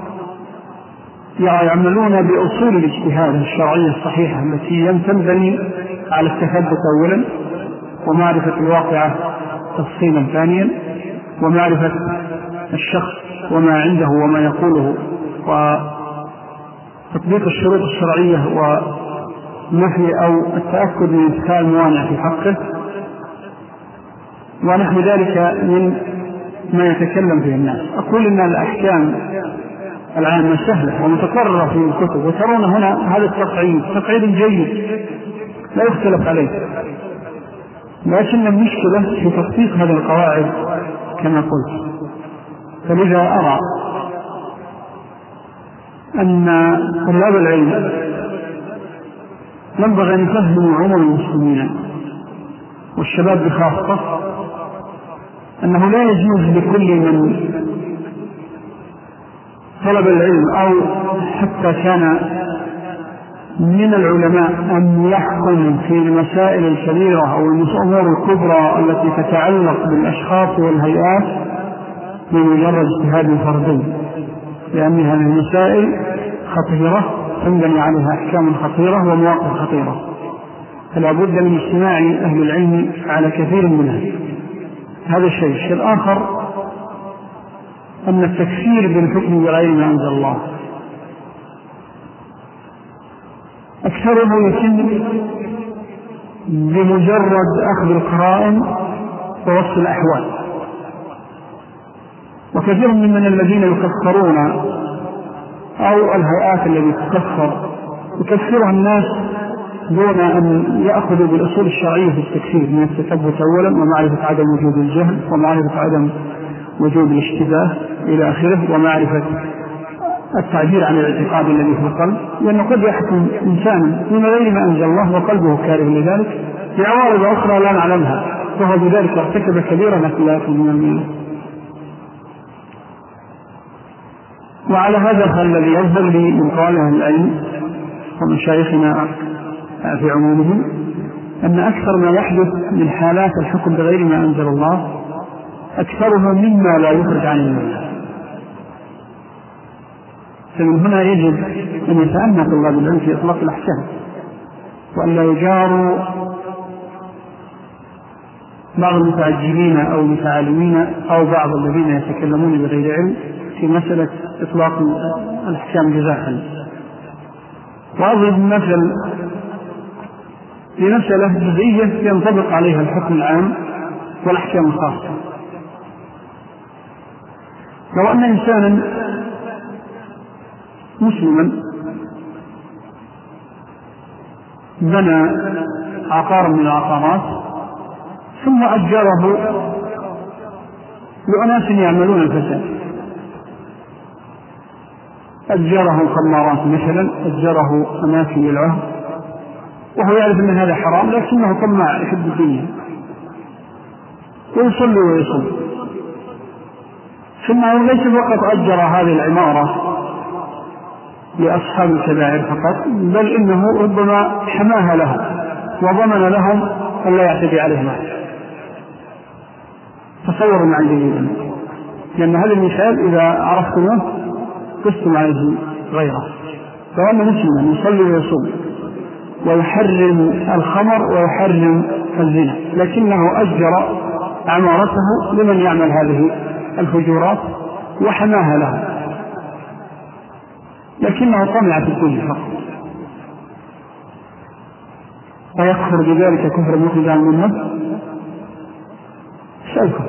يعملون بأصول الاجتهاد الشرعية الصحيحة التي تنبني على التثبت أولا، ومعرفة الواقعة تفصيلا ثانيا، ومعرفة الشخص وما عنده وما يقوله، وتطبيق الشروط الشرعية ونفي أو التأكد من انتفاء الموانع في حقه، ونحو ذلك من ما يتكلم فيه الناس. أقول إن الأحكام العامة سهلة ومتكررة في الكتب، وترون هنا هذا التقعيد تقعيد جيد لا يختلف عليه، لكن المشكلة في تطبيق هذه القواعد كما قلت. فلذا أرى أن طلاب العلم ينبغي أن يفهموا عموم المسلمين والشباب بخاصة أنه لا يجوز لكل من طلب العلم أو حتى كان من العلماء أن يحكم في المسائل الكبيرة أو الأمور الكبرى التي تتعلق بالأشخاص والهيئات بمجرد اجتهاد فردي، لأن هذه المسائل خطيرة تنبني عليها أحكام خطيرة ومواقف خطيرة، فلا بد من اجتماع أهل العلم على كثير منها. هذا الشيء. الشيء الآخر أن التكفير بالحكم بغير ما أنزل الله أكثره يتم بمجرد أخذ القرائن ووصف الأحوال، وكثير من الذين يكفرون أو الهيئات التي تكفر يكفرها الناس دون أن يأخذوا بالأصول الشرعية في التكفير من التثبت أولا، ومعرفة عدم وجود الجهل، ومعرفة عدم وجود الاشتباه إلى آخره، ومعرفة التعبير عن الاعتقاد الذي في القلب، لأنه قد يحكم إنسان من غير ما أنزل الله وقلبه كاره لذلك بعوارض أخرى لا نعلمها، وهو بذلك ارتكب كبيرة لكن لا يكون من المؤمنين. وعلى هذا فالذي يظهر لي من قول أهل العلم ومشايخنا في عمومهم أن أكثر ما يحدث من حالات الحكم بغير ما أنزل الله أكثرها مما لا يخرج عن المله. فمن هنا يجب أن يتأمل طلاب العلم في إطلاق الأحكام، وأن لا يجاروا بعض المتعجلين أو المتعالمين أو بعض الذين يتكلمون بغير علم في مسألة إطلاق الأحكام جزاء. وأضرب مثل في مسألة جزئية ينطبق عليها الحكم العام والأحكام الخاصة. لو أن إنسانا مسلما بنى عقارا من العقارات ثم أجره لأناس يعملون الفساد، أجره خمارات مثلا، أجره أماكن للعهد، وهو يعرف أن هذا حرام لكنه طماع يحب الدنيا ويصلي ويصلي. ثم ليس فقط أجر هذه العمارة لأصحاب الكبائر فقط، بل إنه ربما حماها لهم وضمن لهم أن لا يعتدي عليهم أحد. تصوروا معي جيدا، لأن هذا المثال إذا عرفتموه قستم عليه غيره. فأن مسلما يصلي ويصوم ويحرم الخمر ويحرم الزنا، لكنه أجر عمارته لمن يعمل هذه الفجورات وحماها له، لكنه طمع في الدنيا فقط، فيكفر بذلك كفر مخرجا من النفس. شايفه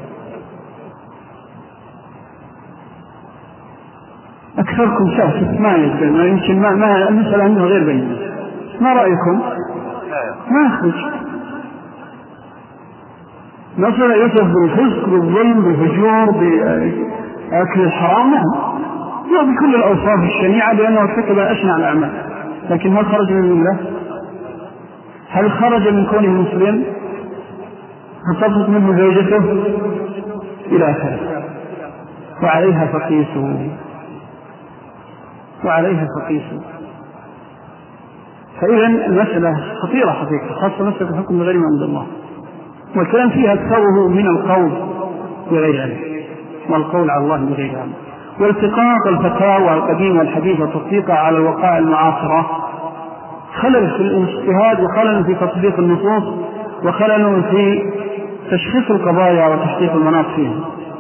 أكثركم شاهد ما يمكن ما يمكن ما, ما المسألة عنده غير بينة. ما رأيكم؟ ما يخرج مثلا يصف بالفسق بالظلم بالفجور بأكل الحرام، نعم بكل الأوصاف الشنيعة لأنه ارتكب أشنع الأعمال، لكن هل خرج من الله؟ هل خرج من كونه مسلم؟ فطفت منه زوجته إلى آخره، وعليها فقيسه وعليها فقيسه. فإذا المسألة خطيرة حقيقة، خاصة مسألة الحكم بغير ما أنزل الله، والكلام فيها أكثره من القول بغير علم والقول على الله بغير علم، والتقاط الفتاوى القديمة والحديثة وتطبيقها على الوقائع المعاصرة خلل في الاجتهاد وخلل في تطبيق النصوص وخلل في تشخيص القضايا وتحقيق المناط فيها.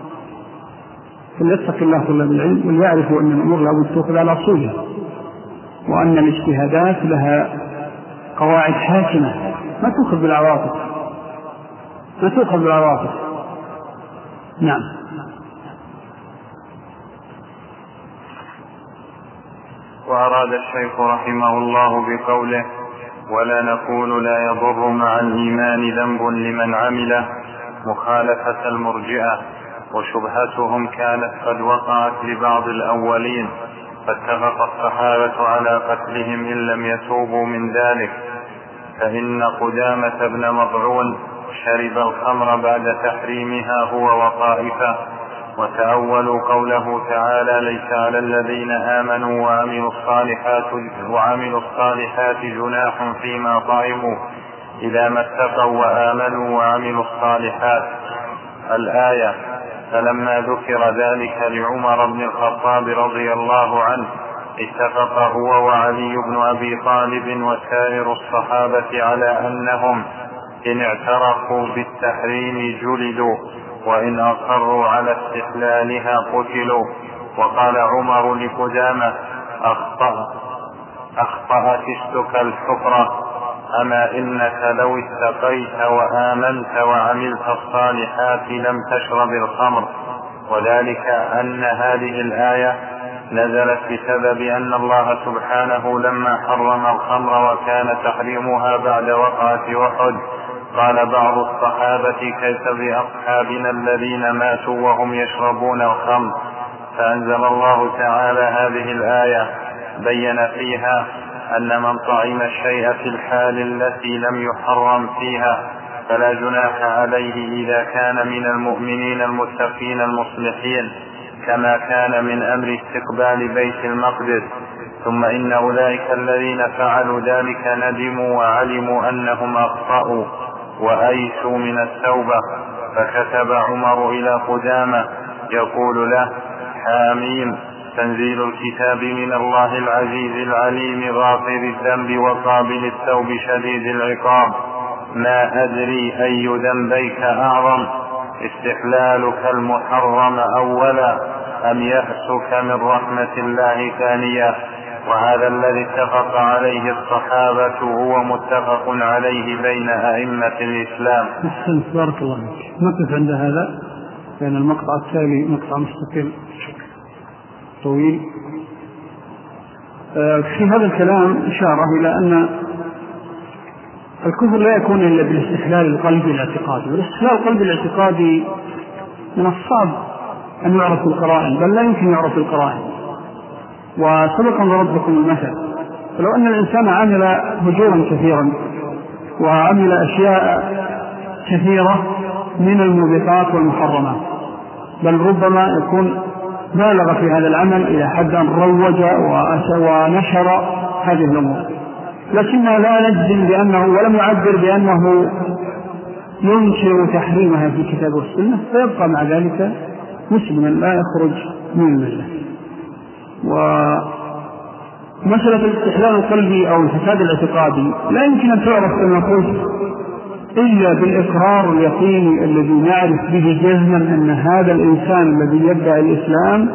فليتق الله طلاب العلم وليعرفوا أن الأمور لابد تأخذ على أصولها، وأن الاجتهادات لها قواعد حاكمة ما تأخذ بالعواطف ما تأخذ بالعواطف. نعم. وأراد الشيخ رحمه الله بقوله ولا نقول لا يضر مع الإيمان ذنب لمن عمله مخالفة المرجئة، وشبهتهم كانت قد وقعت لبعض الأولين، فاتفق الصحابة على قتلهم إن لم يتوبوا من ذلك. فإن قدامة بن مضعون شرب الخمر بعد تحريمها هو وطائفة، وتأولوا قوله تعالى ليس على الذين آمنوا وعملوا الصالحات, وعملوا الصالحات جناح فيما طعموا إذا ما اتقوا وآمنوا وعملوا الصالحات الآية. فلما ذكر ذلك لعمر بن الخطاب رضي الله عنه اتفق هو وعلي بن أبي طالب وسائر الصحابة على أنهم إن اعترفوا بالتحريم جلدوا، وإن أصروا على استحلالها قتلوا. وقال عمر لقدامة أخطأ أخطأت اشتك الحفرة، أما إنك لو اتقيت وآمنت وعملت الصالحات لم تشرب الخمر. وذلك أن هذه الآية نزلت بسبب أن الله سبحانه لما حرم الخمر وكان تحريمها بعد وقعة أحد قال بعض الصحابة كيف بأصحابنا الذين ماتوا وهم يشربون الخمر، فأنزل الله تعالى هذه الآية بين فيها أن من طعم الشيء في الحال التي لم يحرم فيها فلا جناح عليه إذا كان من المؤمنين المتقين المصلحين، كما كان من أمر استقبال بيت المقدس. ثم إن أولئك الذين فعلوا ذلك ندموا وعلموا أنهم أخطأوا وأيسوا من التوبة، فكتب عمر إلى قدامة يقول له حاميم تنزيل الكتاب من الله العزيز العليم غافر الذنب وقابل التوب شديد العقاب، ما أدري أي ذنبيك أعظم استحلالك المحرم أولا أم يأسك من رحمة الله ثانيا. وهذا الذي اتفق عليه الصحابة هو متفق عليه بين أئمة الإسلام. بارك الله فيك. نقف عند هذا لأن المقطع التالي مقطع مستقل طويل. في هذا الكلام إشارة إلى أن الكفر لا يكون إلا بالاستحلال القلبي الاعتقادي، والاستحلال القلبي الاعتقادي من الصعب أن يعرف القرائن، بل لا يمكن يعرف القرائن، وسبق أن ضربت لكم المثل، فلو أن الإنسان عمل هجورا كثيرا وعمل أشياء كثيرة من الموبقات والمحرمات، بل ربما يكون بالغ في هذا العمل إلى حد أن روج ونشر هذه الأمور، لكننا لا نجزم بأنه ولم يعبر بأنه ينكر تحريمها في الكتاب والسنة، فيبقى مع ذلك مسلما لا يخرج من الملة. ومسألة الاستحلال القلبي أو الفساد الاعتقادي لا يمكن أن تعرف كما قلت إلا بالإقرار اليقيني الذي نعرف به جزما أن هذا الإنسان الذي يدعي الإسلام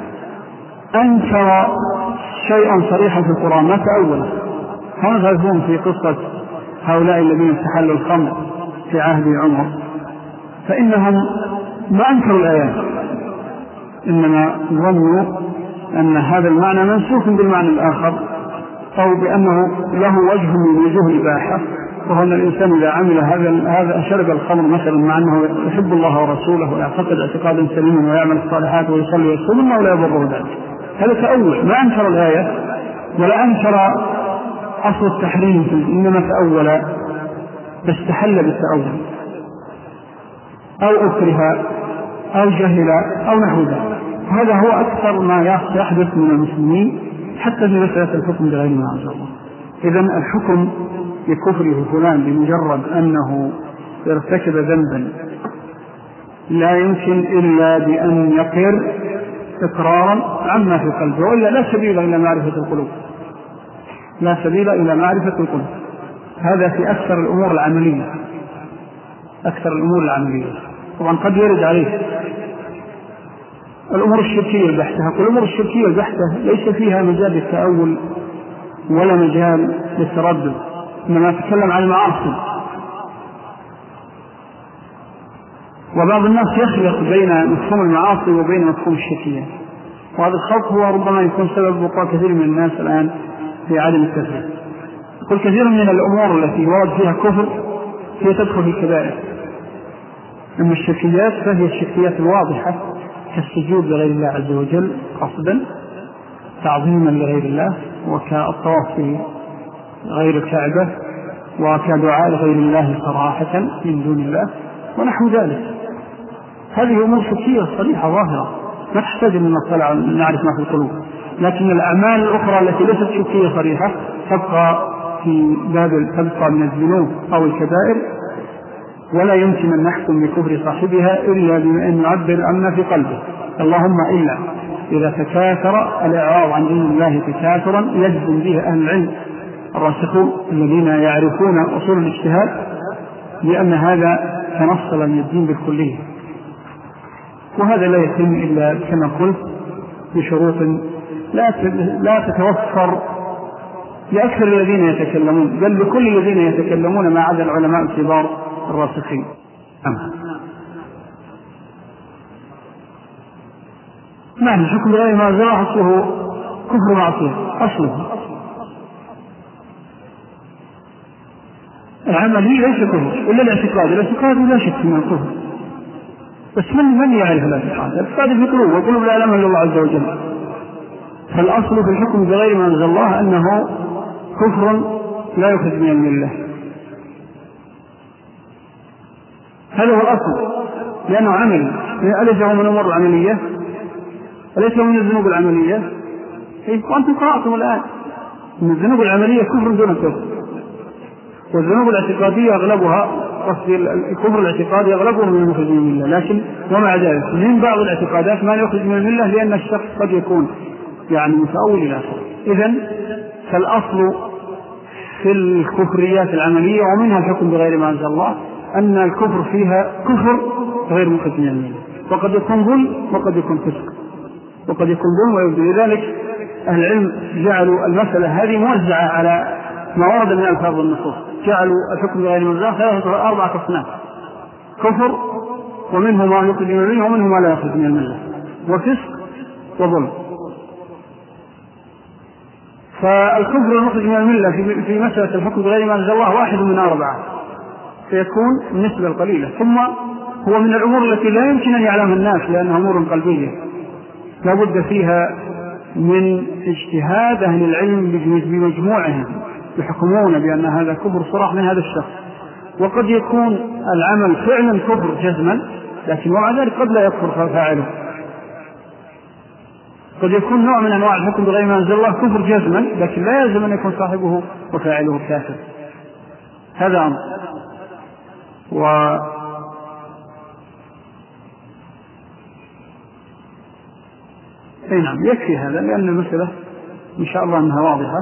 أنكر شيئا صريحا في القرآن. ما تأوله، هم غازون في قصة هؤلاء الذين استحلوا الخمر في عهد عمر، فإنهم ما أنكروا الآيات، إنما ظنوا أن هذا المعنى منسوخ بالمعنى الآخر، أو بأنه له وجه من وجوه الإباحة، وهو أن الإنسان إذا عمل هذا هذا شرب الخمر مثلا مع أنه يحب الله ورسوله ويعتقد اعتقادا سليما ويعمل الصالحات ويصلي ويصوم أنه لا يضره ذلك. هذا تأول، ما أنكر الآية ولا أنكر أصل التحريم، إنما تأول فاستحل بالتأول أو أكره أو جهل أو نحو ذلك. هذا هو أكثر ما يحدث من المسلمين حتى في مسألة الحكم بغير ما أنزل الله. إذن الحكم بكفره فلان بمجرد أنه ارتكب ذنبا لا يمكن إلا بأن يقر إقرارا عما في قلبه، وإلا لا سبيل إلى معرفة القلوب، لا سبيل إلى معرفة القلوب. هذا في أكثر الأمور العملية، أكثر الأمور العملية. طبعا قد يرد عليه الأمور الشركية البحتة، الأمور الشركية البحتة ليس فيها مجال للتأول ولا مجال للتردد، إنما نتكلم عن المعاصي. وبعض الناس يخلط بين مفهوم المعاصي وبين مفهوم الشركية، وهذا الخلط هو ربما يكون سبب بقاء كثير من الناس الآن في عدم التفريق. كل كثير من الأمور التي ورد فيها كفر هي تدخل في الكبائر، أما الشركيات فهي الشركيات الواضحة كالسجود لغير الله عز وجل قصدا تعظيما لغير الله، وكالطواف في غير الكعبة، وكدعاء لغير الله صراحة من دون الله ونحو ذلك. هذه أمور شركية صريحة ظاهرة ما تحتاج أن نطلع نعرف ما في القلوب، لكن الأعمال الأخرى التي ليست شركية صريحة تبقى في باب تبقى من الذنوب أو الكبائر، ولا يمكن أن نحكم بكفر صاحبها إلا بأن نعبر عما في قلبه، اللهم إلا إذا تكاثر الإعراض عن دين الله تكاثرا يجزم به أهل العلم الراسخون الذين يعرفون أصول الاجتهاد لأن هذا تنصل من الدين بالكلية. وهذا لا يتم إلا كما قلت بشروط لا لا تتوفر لأكثر الذين يتكلمون، بل لكل الذين يتكلمون ما عدا العلماء الكبار الراسخين. نعم، الحكم بغير ما أنزل الله أصله كفر معصية، أصله العملي ليس كفر إلا الاعتقاد، الاعتقاد لا شك من الكفر، بس من من يعرف الاعتقاد؟ الاعتقاد في القلوب، والقلوب لا يعلمها إلا الله عز وجل. فالأصل في الحكم بغير ما أنزل الله أنه كفر لا يخرج من الملة، هذا هو الأصل، لأنه عمل. أليس هو من الأمور العملية؟ أليس هو من الذنوب العملية؟ وأنتم قرأتم الآن من الذنوب العملية كفر دون كفر، والذنوب الاعتقادية أغلبها الكفر الاعتقادي أغلبه من المخرج من الملة، لكن ومع ذلك من بعض الاعتقادات ما يخرج من الملة لأن الشخص قد يكون يعني متأول إلى آخره. إذن فالأصل في الكفريات العملية ومنها الحكم بغير ما أنزل الله أن الكفر فيها كفر غير مخرج من الملة، وقد يكون ظلم وقد يكون فسق، وقد يكون ظلم ويبدو. لذلك أهل العلم جعلوا المسألة هذه موزعة على ما ورد من ألفاظ النصوص، جعلوا الحكم بغير ما أنزل الله ثلاثة أربعة أصناف: كفر، ومنه ما يخرج من الملة، ومنه ما لا يخرج من الملة، وفسق، وظلم. فالكفر المخرج من الملة في مسألة الحكم بغير ما أنزل الله واحد من أربعة، فيكون النسبة القليلة. ثم هو من الأمور التي لا يمكن أن يعلمها الناس لأنها أمور قلبية لا بد فيها من اجتهاد أهل العلم بمجموعهم يحكمون بأن هذا كفر صراح من هذا الشخص، وقد يكون العمل فعلا كفر جزما، لكن ومع ذلك قد لا يكفر فاعله. قد يكون نوع من أنواع الحكم بغير ما أنزل الله كفر جزما، لكن لا يلزم أن يكون صاحبه وفاعله كافر. هذا أمر. و أي نعم يكفي هذا، لأن المسألة إن شاء الله أنها واضحة.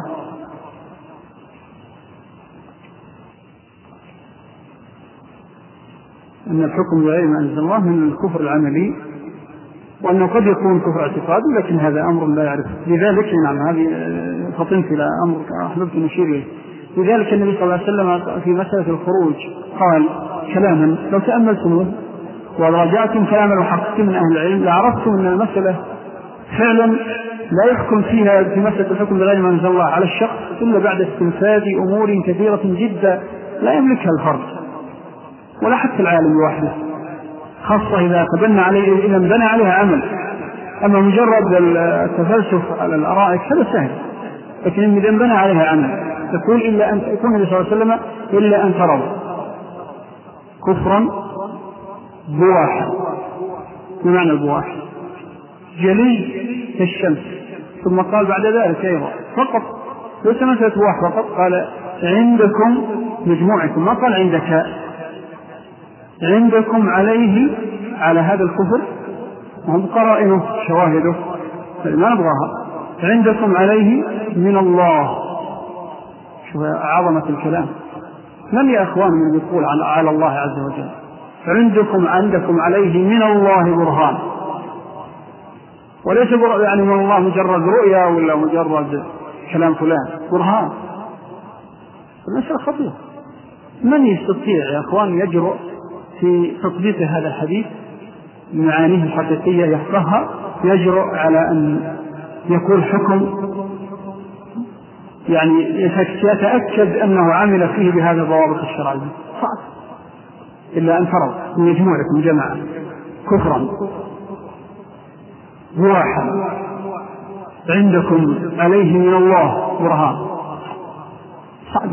أن الحكم بغير ما أنزل الله من الكفر العملي، وأنه قد يكون كفر اعتقادي، لكن هذا أمر لا يعرف. لذلك نعم هذه فطنت إلى أمر أحببت نشير إليه. لذلك النبي صلى الله عليه وسلم في مسألة الخروج قال كلاما لو تأملتموه وراجعتم كلاما وحققتم من أهل العلم لعرفتم أن المسألة فعلا لا يحكم فيها في مسألة الحكم بغير ما أنزل الله على الشخص إلا بعد استنفاذ أمور كثيرة جدا لا يملكها الفرد ولا حتى العالم لوحده، خاصة إذا تبنى عليه إذا بنى عليها عمل. أما مجرد التفلسف على الأرائك هذا سهل، لكن إذا بنى عليها عمل تقول إلا أن يكون النبي صلى الله عليه وسلم إلا أن تروا كفرا بواحا. بمعنى البواح جلي كالشمس. ثم قال بعد ذلك أيضا فقط ليس مسألة بواح فقط، قال عندكم مجموعكم، ما قال عندك، عندكم عليه على هذا الكفر وهم قرائنه شواهده ما نبغاها، عندكم عليه من الله. شوف عظمة الكلام. من يا أخوان من يقول على الله عز وجل عندكم عندكم عليه من الله برهان، وليس يعني من الله مجرد رؤيا ولا مجرد كلام فلان، برهان. المسألة خطيرة. من يستطيع يا أخوان يجرؤ في تطبيق هذا الحديث معانيه الحقيقية يفقهها، يجرؤ على أن يقول حكم يعني يتأكد أنه عمل فيه بهذا الضوابط الشرعية؟ صعب. إلا أن تروا من مجموعكم جماعة كفرا بواحا عندكم عليه من الله برهان، صعب.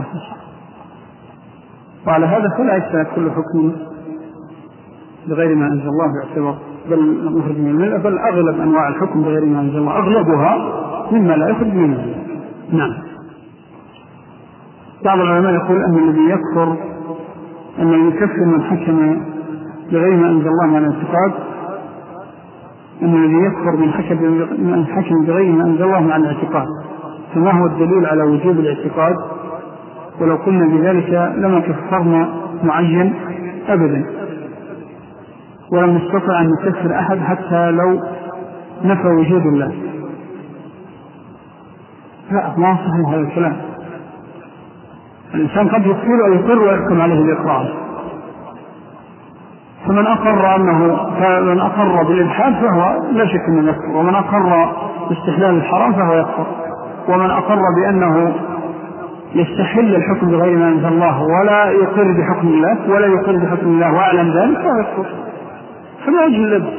وعلى هذا فلا يستند كل حكم بغير ما أنزل الله باعتبار بل مخرج من الملة، بل أغلب أنواع الحكم بغير ما أنزل الله أغلبها مما لا يخرج من الملة. نعم. بعض العلماء يقول أن الذي يكفر أن يكفر من حكم بغير ما أنزل الله عن الاعتقاد، أن الذي يكفر من حكم من حكم بغير ما أنزل الله عن الاعتقاد، فما هو الدليل على وجوب الاعتقاد؟ ولو قلنا بذلك لما كفرنا معين أبدا، ولم نستطع أن نكفر أحد حتى لو نفى وجود الله. لا، ما صحيح هذا الكلام. الإنسان قد يقول ويقر ويحكم عليه الإقرار، فمن أقر أنه فمن أقر بالإلحاد فهو لا شك أنه يكفر، ومن أقر باستحلال الحرام فهو يكفر، ومن أقر بأنه يستحل الحكم بغير ما أنزل الله ولا يقر بحكم الله ولا يقر بحكم الله وأعلم ذلك فهو يكفر. فما وجه اللبس؟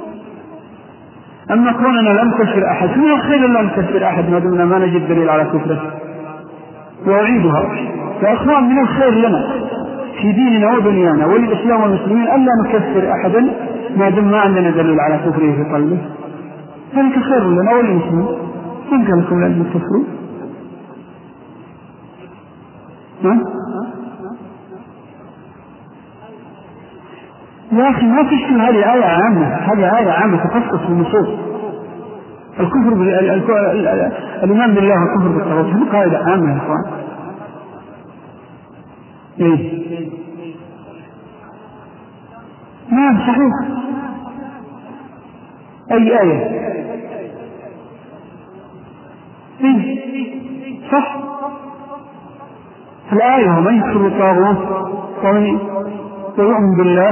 أما كوننا لم نكفر أحد من الخير لم نكفر أحد ما دمنا ما نجد دليل على كفره. وأعيدها يا أخوان، من الخير لنا في ديننا ودنيانا وللإسلام والمسلمين ألا نكفر أحدا ما دم ما عندنا دليل على كفره في قلبه. ذلك خير لنا وللمسلمين. من قال لكم لأن تكفروا؟ يا أخي ما تشكل هذه آية عامة، هذه آية عامة تخصص النصوص. الكفر الإيمان بالله والكفر بالطاغوت هذه قاعدة عامة يا أخوان. إيه؟ نعم صحيح. أي آية؟ إيه؟ صح. الآية ومن يكفر بالطاغوت ومن يؤمن بالله.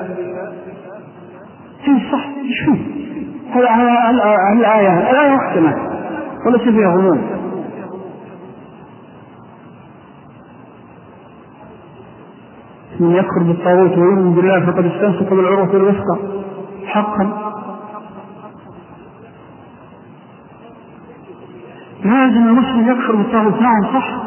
إيه صح. شو؟ هذا الآية الآية محكمة وليس فيها غموض. من يكفر بالطاغوت ويؤمن بالله فقد استمسك بالعروة الوثقى حقا. لازم المسلم يكفر بالطاغوت. نعم صح.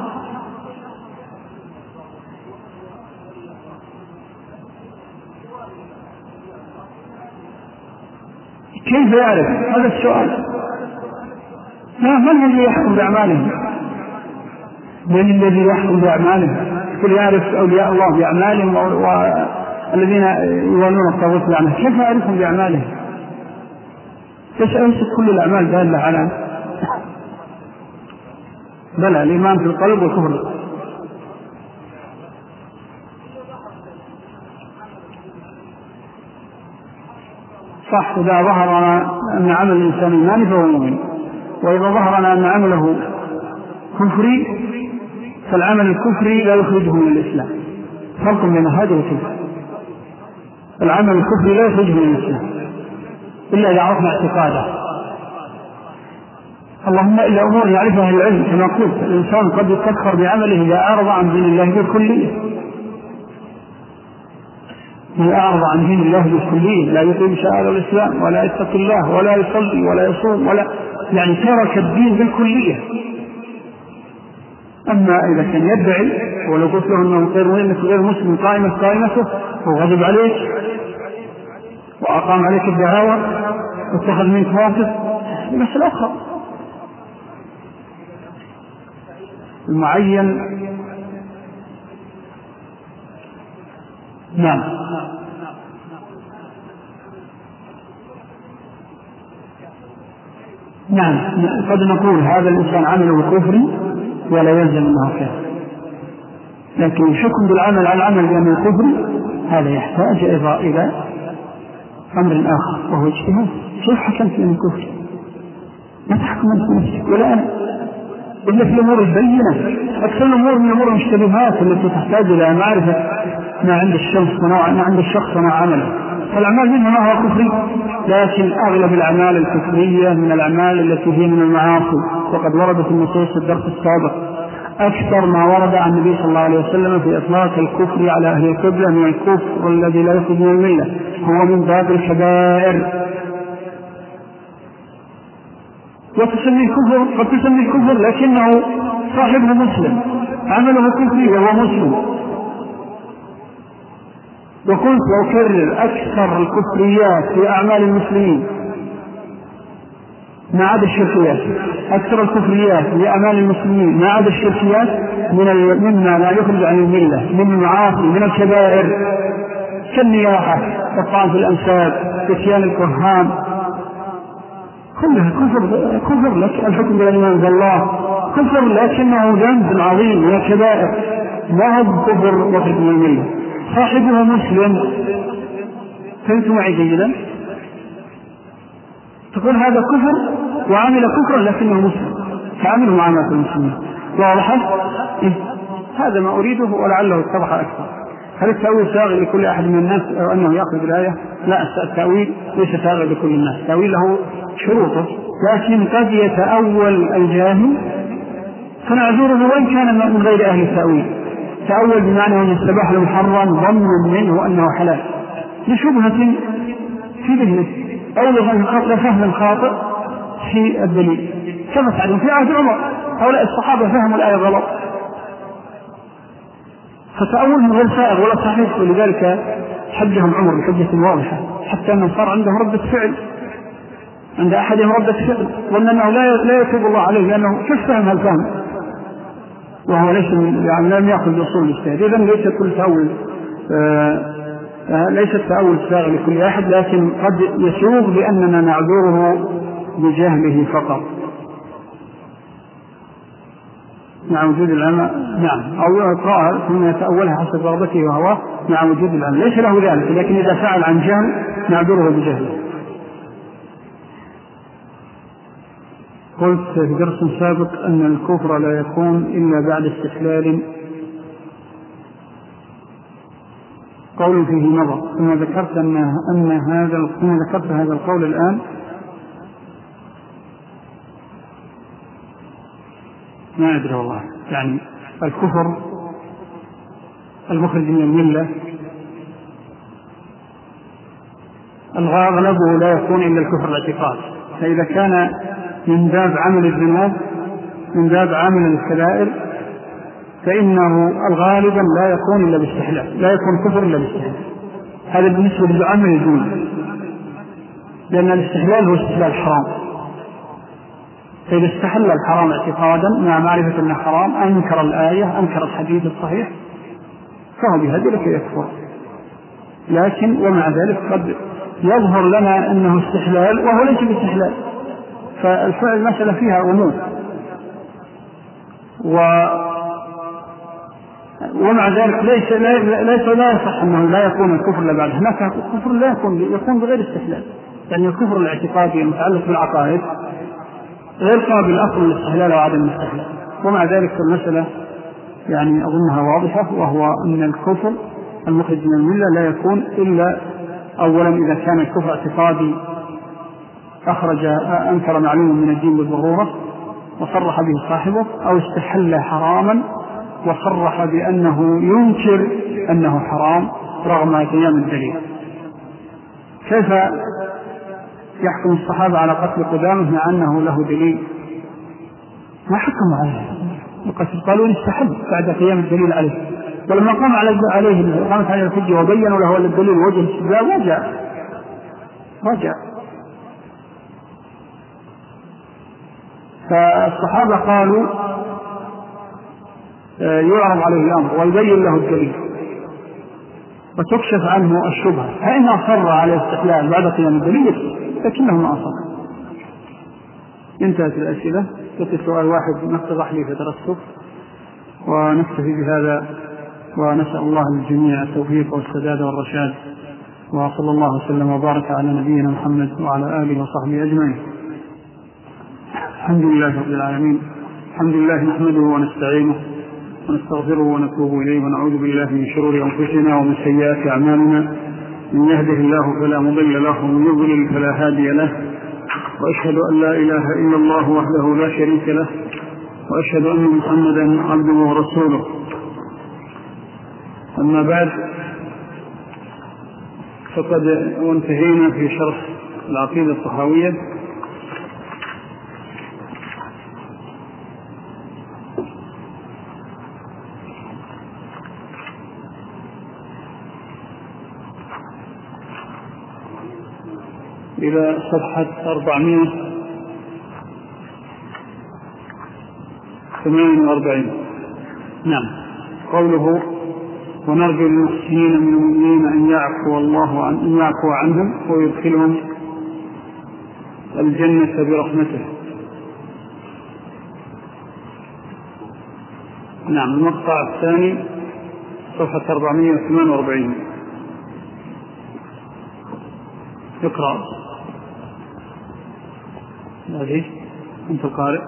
كيف يعرف؟ هذا السؤال. لا، من الذي يحكم بأعمالهم؟ من الذي يحكم بأعمالهم؟ كل يعرف أولياء الله بأعمالهم والذين يوالون الطاغوت بأعمالهم، كيف يعرفهم بأعمالهم؟ ليست كل الأعمال دالة على بلى الإيمان في القلب والكفر. صح، إذا ظهر أن عمل الإنسان إيماني فهو مؤمن، وإذا ظهر أن عمله كفري فالعمل الكفري لا يخرجه من الإسلام. فرق بين هذا وتلك. العمل الكفري لا يخرجه من الإسلام إلا إذا عرفنا اعتقاده، اللهم إلا أمور يعرفها أهل العلم. كما قلت الإنسان قد يكفر بعمله إذا أعرض عن دين الله بالكلية، إذا أعرض عن دين الله بالكلية، لا يقيم شعائر الإسلام ولا يتقي الله ولا يصلي ولا يصوم ولا يعني ترك الدين بالكلية. أما إذا كان يدعي ولو قلت له أنه غير مسلم قائمة قائمته وغضب عليك وأقام عليك الدعاوى واتخذ منك موقف، مسألة أخرى. المعين نعم نعم قد نقول هذا الإنسان عمله كفري ولا يلزم أنه كافر، لكن الحكم بالعمل على العمل بأنه كفري هذا يحتاج أيضا إلى أمر آخر وهو اجتهاد. كيف حكمت أنه كفري؟ ما تحكم أنت نفسك ولا أنا، إلا في الأمور البينة. أكثر الأمور من الأمور المشتبهات التي تحتاج إلى معرفة ما عند الشخص ونوع ما عند الشخص ونوع عمله. فالأعمال منها ما هو كفري، لكن أغلب الأعمال الكفرية من الأعمال التي هي من المعاصي، وقد وردت النصوص في الدرس السابق أكثر ما ورد عن النبي صلى الله عليه وسلم في إطلاق الكفر على أهل القبلة من الكفر الذي لا يخرج من الملة، هو من باب الكبائر. وتسمي الكفر قد تسمي الكفر لكنه صاحبه مسلم، عمله كفري وهو مسلم. وكنت أكرر أكثر الكفريات في أعمال المسلمين ما عدا الشركيات، أكثر الكفريات في أعمال المسلمين ما عدا الشركيات من مما لا يخرج عن الملة من المعاصي من الكبائر كالنياحة والطعن في الأنساب واتيان الكهان، كلها كفر. كفر لك الحكم بلا إيمان بالله كفر، لكنه ذنب عظيم من الكبائر، لا هو كفر يخرج من الملة. صاحبه مسلم، فهمت معي جيدا؟ تقول هذا كفر وعمل كفرا لكنه مسلم، فعمله معاملة المسلمين. واضح؟ إيه؟ هذا ما أريده ولعله اتضح أكثر. هل التأويل شاغل لكل أحد من الناس أو أنه يأخذ الآية؟ لا، التأويل ليس شاغل لكل الناس، التأويل له شروطه، لكن قد يتأول الجاهل فنعذره وإن كان من غير أهل التأويل. تأول بمعنى أن السباح المحرم ظن منه أنه حلال لشبهة في ذهنه أو لفهم خاطئ في الدليل، كما تعلم في عهد عمر هؤلاء الصحابة فهموا الآية غلط فتأولهم غير سائغ ولا صحيح، ولذلك حجهم عمر بحجة واضحة، حتى أنه صار عنده ردة فعل عند أحدهم ردة فعل وأن أنه لا يتوب الله عليه لأنه كيف فهم هالفهم وهو ليس يعني لم يأخذ بأصول الاجتهاد. إذن ليس كل تأول آه آه ليس التأول ساغ لكل أحد، لكن قد يسوغ بأننا نعذره بجهله فقط مع وجود العلم. نعم، أو يقرأها ثم يتأولها حسب رغبته وهواه مع وجود العلم، ليس له ذلك، لكن إذا فعل عن جهل نعذره بجهله. قلت في درس سابق أن الكفر لا يكون إلا بعد استحلال قول فيه نظر، ثم ذكرت أن أن هذا ثم ذكرت هذا القول الآن ما أدري والله، يعني الكفر المخرج من الملة الغالب لا يكون إلا الكفر الاعتقاد، فإذا كان من باب عمل الذنوب من باب عامل الكبائر فإنه غالبا لا يكون إلا باستحلال، لا يكون كفر إلا باستحلال. هذا بالنسبة للعامل الجملة، لأن الاستحلال هو استحلال حرام. فإذا استحل الحرام اعتقادا مع معرفة أنه حرام، أنكر الآية أنكر الحديث الصحيح، فهو بهذا لكي يكفر. لكن ومع ذلك قد يظهر لنا أنه استحلال وهو ليس باستحلال، فالفعل المسألة فيها عموم. و ومع ذلك ليس ليس لا يصح أنه لا يكون الكفر إلا بعد. هناك الكفر لا يكون يكون بغير استحلال، يعني الكفر الاعتقادي المتعلق بالعقائد غير قابل أصل الاستحلال وعدم الاستحلال. ومع ذلك المسألة يعني أظنها واضحة، وهو أن الكفر المخرج من الملة لا يكون إلا أولا إذا كان الكفر اعتقادي أخرج أنكر معلوم من الدين بالضرورة وصرح به صاحبه، أو استحل حراما وصرح بأنه ينكر أنه حرام رغم قيام الدليل. كيف يحكم الصحابة على قتل قدامه مع أنه له دليل؟ ما حكموا عليه القتل، قالوا إن استحب بعد قيام الدليل عليه. ولما قام عليه قامت عليه الحجة وبينوا له الدليل وجه الاستدلال رجع رجع فالصحابة قالوا يعرض عليه الأمر ويبين له الدليل وتكشف عنه الشبهة، فإن أصر على الاستحلال بعد قيام الدليل لكنه ما أصر. انتهت الأسئلة. بقي سؤال واحد نقتضح لي فترسف ونكتفي بهذا، ونسأل الله للجميع التوفيق والسداد والرشاد، وصلى الله وسلم وبارك على نبينا محمد وعلى آله وصحبه أجمعين. الحمد لله رب العالمين. الحمد لله نحمده ونستعينه ونستغفره ونتوب إليه، ونعوذ بالله من شرور أنفسنا ومن سيئات أعمالنا. من يهده الله فلا مضل له ومن يضلل فلا هادي له، وأشهد أن لا إله إلا الله وحده لا شريك له، وأشهد أن محمدا عبده ورسوله. أما بعد، فقد انتهينا في شرح العقيدة الطحاوية إلى صفحة أربعمائة وثمانية وأربعين. نعم. قوله ونرجو للمحسنين من المؤمنين أن يعفو الله عن أن يعفو عنهم ويدخلهم الجنة برحمته. نعم. المقطع الثاني صفحة أربعمائة وثمانية وأربعين. اقرأ. هذه أنت قارئ.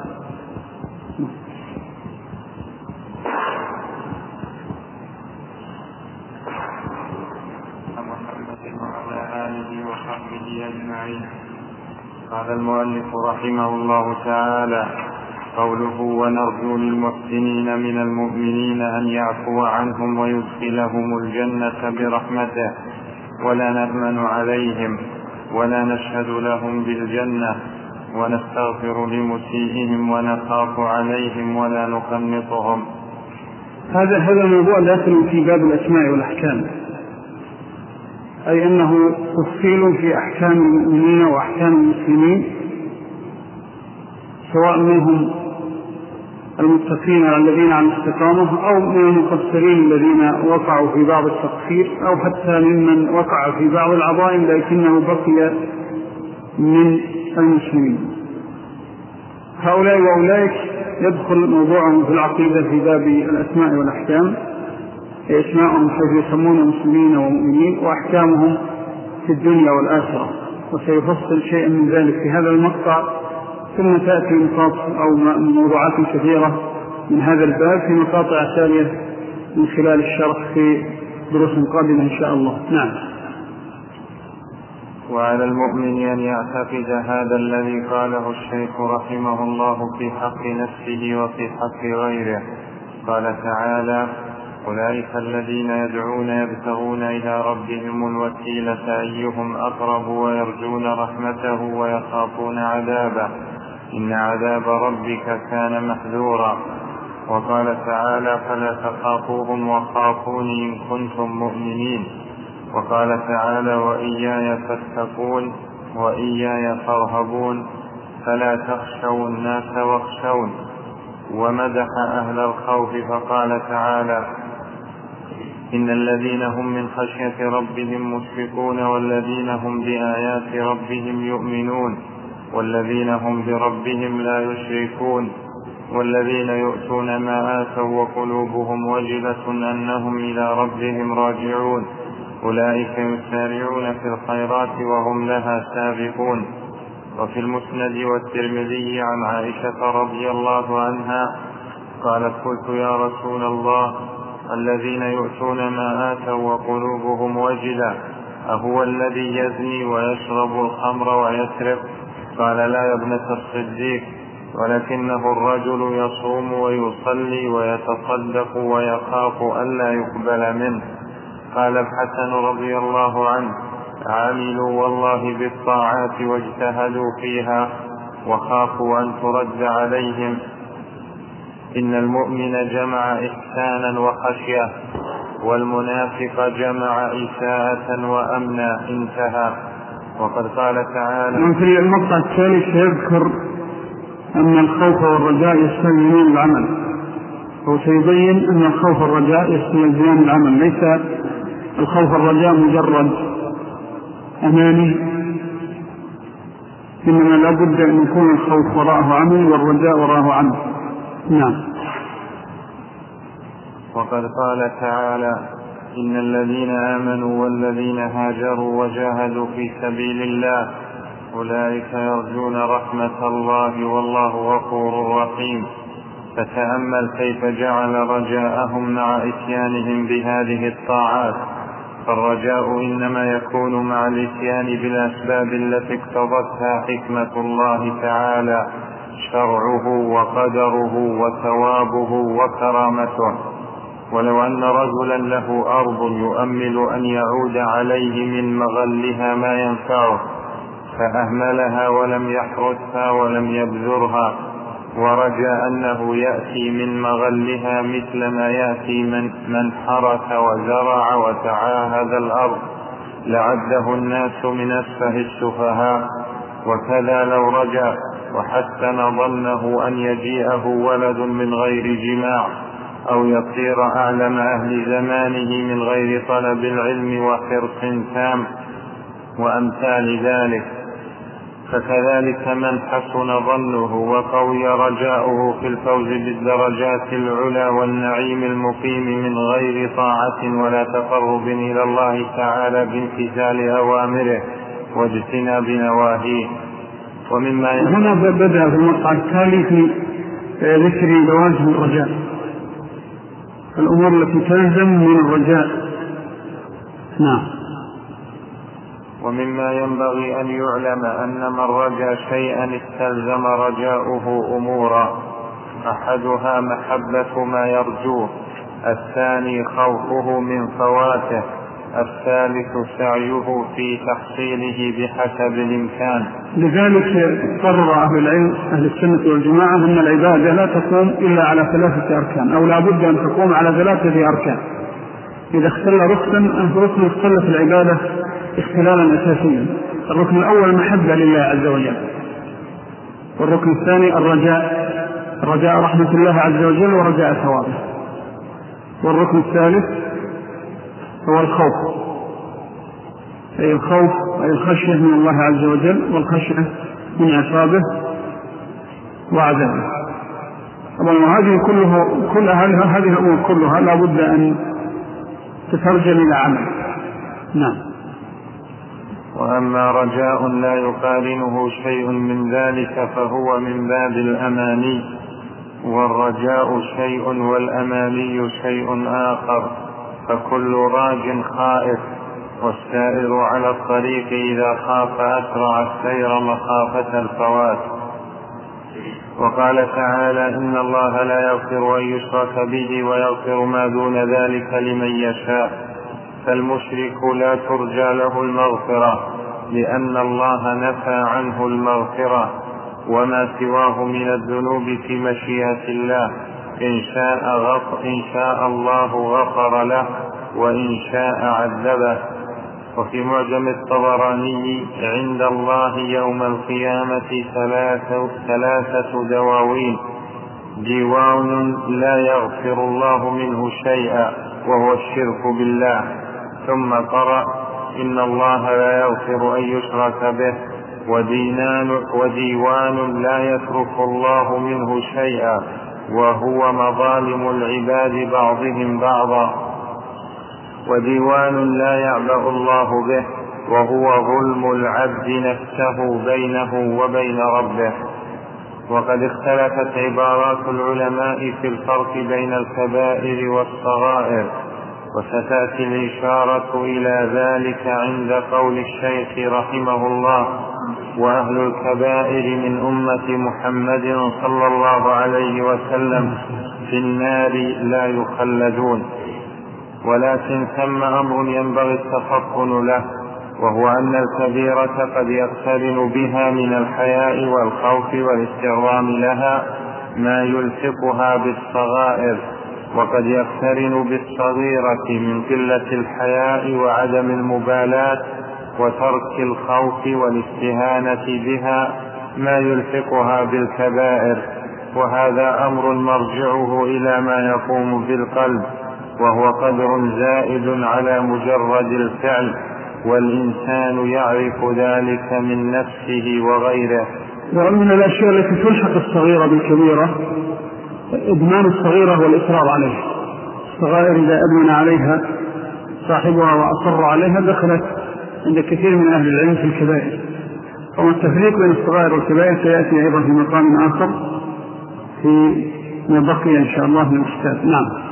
قال المؤلف رحمه الله تعالى: قوله ونرجو للمحسنين من المؤمنين أن يعفو عنهم ويدخلهم الجنة برحمته، ولا نأمن عليهم ولا نشهد لهم بالجنة، ونستغفر لمسيئهم ونخاف عليهم ولا نقنطهم. هذا هذا الموضوع داخل في باب الأسماء والأحكام، أي أنه تفصيل في أحكام المؤمنين وأحكام المسلمين، سواء منهم المتقين الذين على الاستقامة أو من المقصرين الذين وقعوا في بعض التقصير، أو حتى ممن وقع في بعض العظائم لكنه بقي من المسلمين. هؤلاء وأولئك يدخل موضوعهم في العقيدة في باب الأسماء والأحكام، اسماءهم حيث يسمون مسلمين ومؤمنين، وأحكامهم في الدنيا والآخرة، وسيفصل شيئا من ذلك في هذا المقطع، ثم تأتي نقاط أو موضوعات كثيرة من هذا الباب في مقاطع تالية من خلال الشرح في دروس قادمة إن شاء الله. نعم. وعلى المؤمن أن يعتقد هذا الذي قاله الشيخ رحمه الله في حق نفسه وفي حق غيره. قال تعالى: أولئك الذين يدعون يبتغون إلى ربهم الوسيلة أيهم أقرب ويرجون رحمته ويخافون عذابه. إن عذاب ربك كان محذورا. وقال تعالى فلا تخافوهم وخافون إن كنتم مؤمنين. وقال تعالى وإياي فاتقون وإياي فارهبون فلا تخشوا الناس واخشون. ومدح أهل الخوف فقال تعالى إن الذين هم من خشية ربهم مشفقون والذين هم بآيات ربهم يؤمنون والذين هم بربهم لا يشركون والذين يؤتون ما آتوا وقلوبهم وجلة أنهم إلى ربهم راجعون أولئك يسارعون في الخيرات وهم لها سابقون. وفي المسند والترمذي عن عائشة رضي الله عنها قالت قلت يا رسول الله الذين يؤتون ما آتوا وقلوبهم وجلة أهو الذي يزني ويشرب الخمر ويسرق؟ قال لا يا ابنة الصديق ولكنه الرجل يصوم ويصلي ويتصدق ويخاف ألا يقبل منه. قال الحسن رضي الله عنه عملوا والله بالطاعات واجتهدوا فيها وخافوا أن ترد عليهم. إن المؤمن جمع إحسانا وخشية والمنافق جمع إساءة وأمنا. انتهى. وقد قال تعالى في المقطع الثالث يذكر أن الخوف والرجاء يستلزمان العمل، هو سيبين أن الخوف والرجاء يستلزمان العمل، ليس الخوف والرجاء مجرد أماني، إنما لا بد أن يكون الخوف وراءه عمل والرجاء وراءه عمل. نعم. وقد قال تعالى إن الذين آمنوا والذين هاجروا وجاهدوا في سبيل الله أولئك يرجون رحمة الله والله غفور رحيم. فتأمل كيف جعل رجاءهم مع إتيانهم بهذه الطاعات، فالرجاء إنما يكون مع الإتيان بالأسباب التي اقتضتها حكمة الله تعالى شرعه وقدره وثوابه وكرامته. ولو أن رجلا له أرض يؤمل أن يعود عليه من مغلها ما ينفعه فأهملها ولم يحرثها ولم يبذرها ورجى أنه يأتي من مغلها مثل ما يأتي من, من حرث وزرع وتعاهد الأرض لعده الناس من أسفه السفهاء. وكذا لو رجى وحسن ظنه أن يجيئه ولد من غير جماع أو يصير أعلم أهل زمانه من غير طلب العلم وحرص تام وأمثال ذلك، فكذلك من حسن ظنه وقوي رجاؤه في الفوز بالدرجات العلى والنعيم المقيم من غير طاعة ولا تقرب إلى الله تعالى بامتثال أوامره واجتناب نواهيه. ومما هنا بدأ في المقطع التالي في ذكر لوازم الرجاء، الأمور التي تلزم من الرجاء. نعم. ومما ينبغي أن يعلم أن من رجا شيئا استلزم رجاؤه أمورا، أحدها محبة ما يرجوه، الثاني خوفه من فواته، الثالث سعيه في تحصيله بحسب الإمكان. لذلك قرر أهل العلم أهل السنة والجماعة أن العبادة لا تقوم إلا على ثلاثة أركان، أو لا بد أن تقوم على ثلاثة أركان. إذا اختل ركن ركن اختلت العبادة اختلالا أساسيا. الركن الأول المحبة لله عز وجل، والركن الثاني الرجاء، رجاء رحمة الله عز وجل ورجاء ثوابه، والركن الثالث هو الخوف، أي الخوف أي الخشية من الله عز وجل والخشية من عقابه وعذابه. طبعا هذه كلها كل هذه الأمور كلها لا بد أن تترجم إلى عمل. نعم. وأما رجاء لا يقارنه شيء من ذلك فهو من باب الأماني، والرجاء شيء والأماني شيء آخر، فكل راج خائف، والسائر على الطريق إذا خاف أسرع السير مخافة الفوات. وقال تعالى إن الله لا يغفر أن يشرك به ويغفر ما دون ذلك لمن يشاء، فالمشرك لا ترجى له المغفرة لأن الله نفى عنه المغفرة، وما سواه من الذنوب في مشيئة الله، إن شاء, غفر إن شاء الله غفر له وإن شاء عذبه. وفي معجم الطبراني عند الله يوم القيامة ثلاثة, ثلاثة دواوين: ديوان لا يغفر الله منه شيئا وهو الشرك بالله، ثم قرأ: إن الله لا يغفر أن يشرك به، ودينان وديوان لا يترك الله منه شيئا وهو مظالم العباد بعضهم بعضا، وديوان لا يعبأ الله به وهو ظلم العبد نفسه بينه وبين ربه. وقد اختلفت عبارات العلماء في الفرق بين الكبائر والصغائر، وستأتي الإشارة إلى ذلك عند قول الشيخ رحمه الله: وأهل الكبائر من أمة محمد صلى الله عليه وسلم في النار لا يخلدون. ولكن ثم أمر ينبغي التفطن له، وهو أن الكبيرة قد يقترن بها من الحياء والخوف والاستغرام لها ما يلحقها بالصغائر، وقد يقترن بالصغيرة من قلة الحياء وعدم المبالاة وترك الخوف والاستهانة بها ما يلحقها بالكبائر، وهذا أمر مرجعه إلى ما يقوم في القلب، وهو قدر زائد على مجرد الفعل، والإنسان يعرف ذلك من نفسه وغيره. ومن الأشياء التي تلحق الصغيرة بالكبيرة إدمان الصغيرة والإصرار عليها. الصغائر إذا أدمن عليها صاحبها وأصر عليها دخلت عند كثير من أهل العلم في الكبائر. وما التفريق بين الصغائر والكبائر سيأتي أيضا في مقام آخر في ما بقي إن شاء الله من الكتاب. نعم.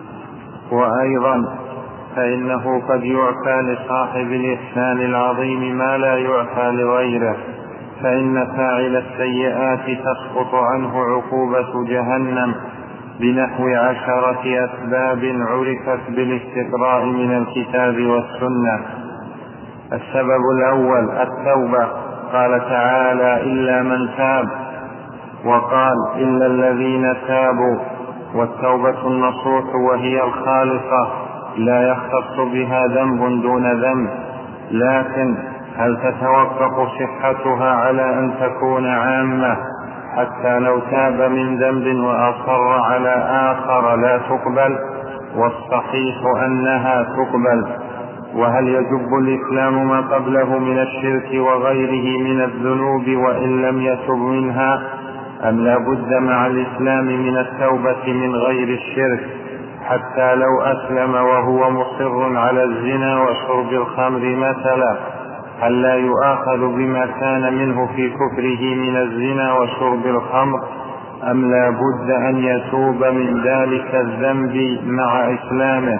وأيضا فإنه قد يعفى لصاحب الإحسان العظيم ما لا يعفى لغيره، فإن فاعل السيئات تسقط عنه عقوبة جهنم بنحو عشرة أسباب عرفت بالاستقراء من الكتاب والسنة. السبب الأول التوبة، قال تعالى: إلا من تاب، وقال: إلا الذين تابوا. والتوبة النصوح وهي الخالصة لا يختص بها ذنب دون ذنب، لكن هل تتوقف صحتها على أن تكون عامة حتى لو تاب من ذنب وأصر على آخر لا تقبل؟ والصحيح أنها تقبل. وهل يجب الإسلام ما قبله من الشرك وغيره من الذنوب وإن لم يتب منها، أم لا بد مع الإسلام من التوبة من غير الشرك حتى لو أسلم وهو مصر على الزنا وشرب الخمر مثلا؟ هل لا يؤاخذ بما كان منه في كفره من الزنا وشرب الخمر، أم لا بد أن يتوب من ذلك الذنب مع إسلامه،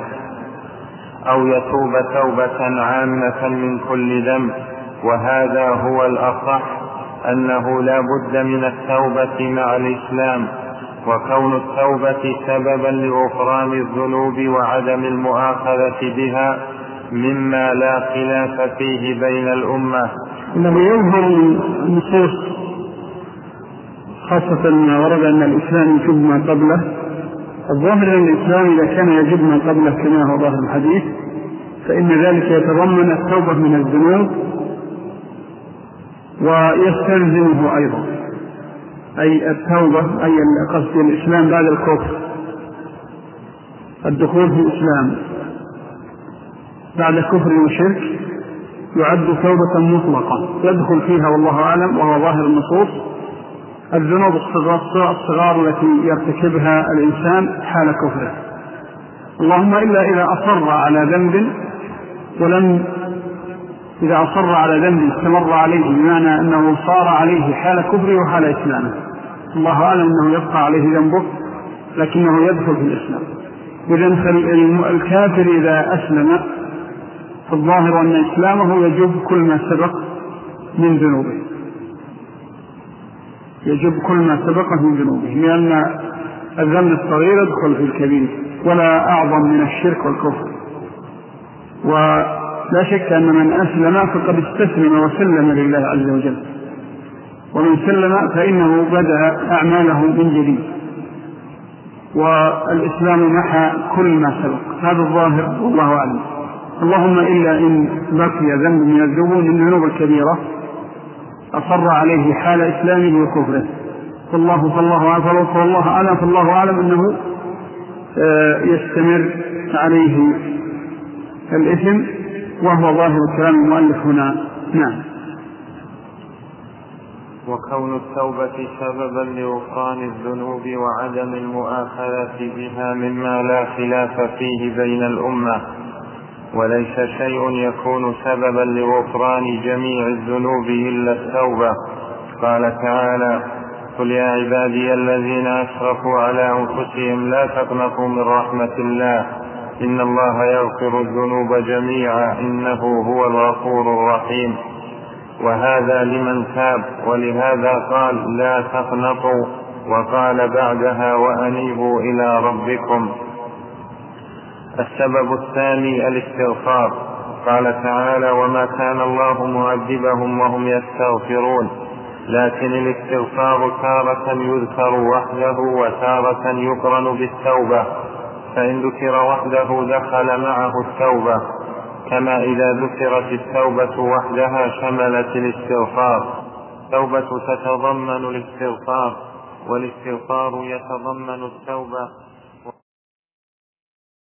أو يتوب توبة عامة من كل ذنب؟ وهذا هو الأصح، أنه لا بد من التوبة مع الإسلام، وكون التوبة سببا لغفران الذنوب وعدم المؤاخذة بها مما لا خلاف فيه بين الأمة. إنه يظهر النصوص خاصة ما ورد أن الإسلام يجب ما قبله. الظاهر أن الإسلام إذا كان يجب ما قبله كما هو ظاهر الحديث فإن ذلك يتضمن التوبة من الذنوب ويستلزمه أيضا، أي التوبة أي قصد الإسلام بعد الكفر، الدخول في الإسلام بعد كفر وشرك يعد توبة مطلقة يدخل فيها والله أعلم وهو ظاهر النصوص الذنوب الصغار التي يرتكبها الإنسان حال كفره، اللهم إلا إذا أصر على ذنب ولم إذا أصر على ذنب استمر عليه، بمعنى أنه صار عليه حال كفره وحال إسلامه، الله أعلم أنه يبقى عليه ذنبه لكنه يدخل في الإسلام. إذن الكافر إذا أسلم فالظاهر أن إسلامه يجب كل ما سبق من ذنوبه، يجب كل ما سبق من ذنوبه، لأن الذنب الصغير يدخل في الكبير ولا أعظم من الشرك والكفر. ولا شك أن من أسلم فقد استسلم وسلم لله عز وجل، ومن سلم فإنه بدأ أعماله من جديد، والإسلام محى كل ما سبق. هذا الظاهر والله أعلم. اللهم إلا إن بقي ذنب من الذنوب من الذنوب الكبيرة أصر عليه حال إسلامه وكفره، فالله فالله فالله أعلم فالله أعلم أنه يستمر عليه الإثم، وهو ظاهر كلام المؤلف هنا. نعم. وكون التوبة سببا لغفران الذنوب وعدم المؤاخذة بها مما لا خلاف فيه بين الأمة، وليس شيء يكون سببا لغفران جميع الذنوب إلا التوبة. قال تعالى: قل يا عبادي الذين أسرفوا على أنفسهم لا تقنطوا من رحمة الله إن الله يغفر الذنوب جميعا إنه هو الغفور الرحيم. وهذا لمن تاب، ولهذا قال لا تقنطوا، وقال بعدها وأنيبوا إلى ربكم. السبب الثاني الاستغفار. قال تعالى: وما كان الله معذبهم وهم يستغفرون. لكن الاستغفار تارة يذكر وحده وتارة يقرن بالتوبة، فإن ذكر وحده دخل معه التوبة، كما إذا ذكرت التوبة وحدها شملت الاستغفار. التوبة تتضمن الاستغفار، والاستغفار يتضمن التوبة.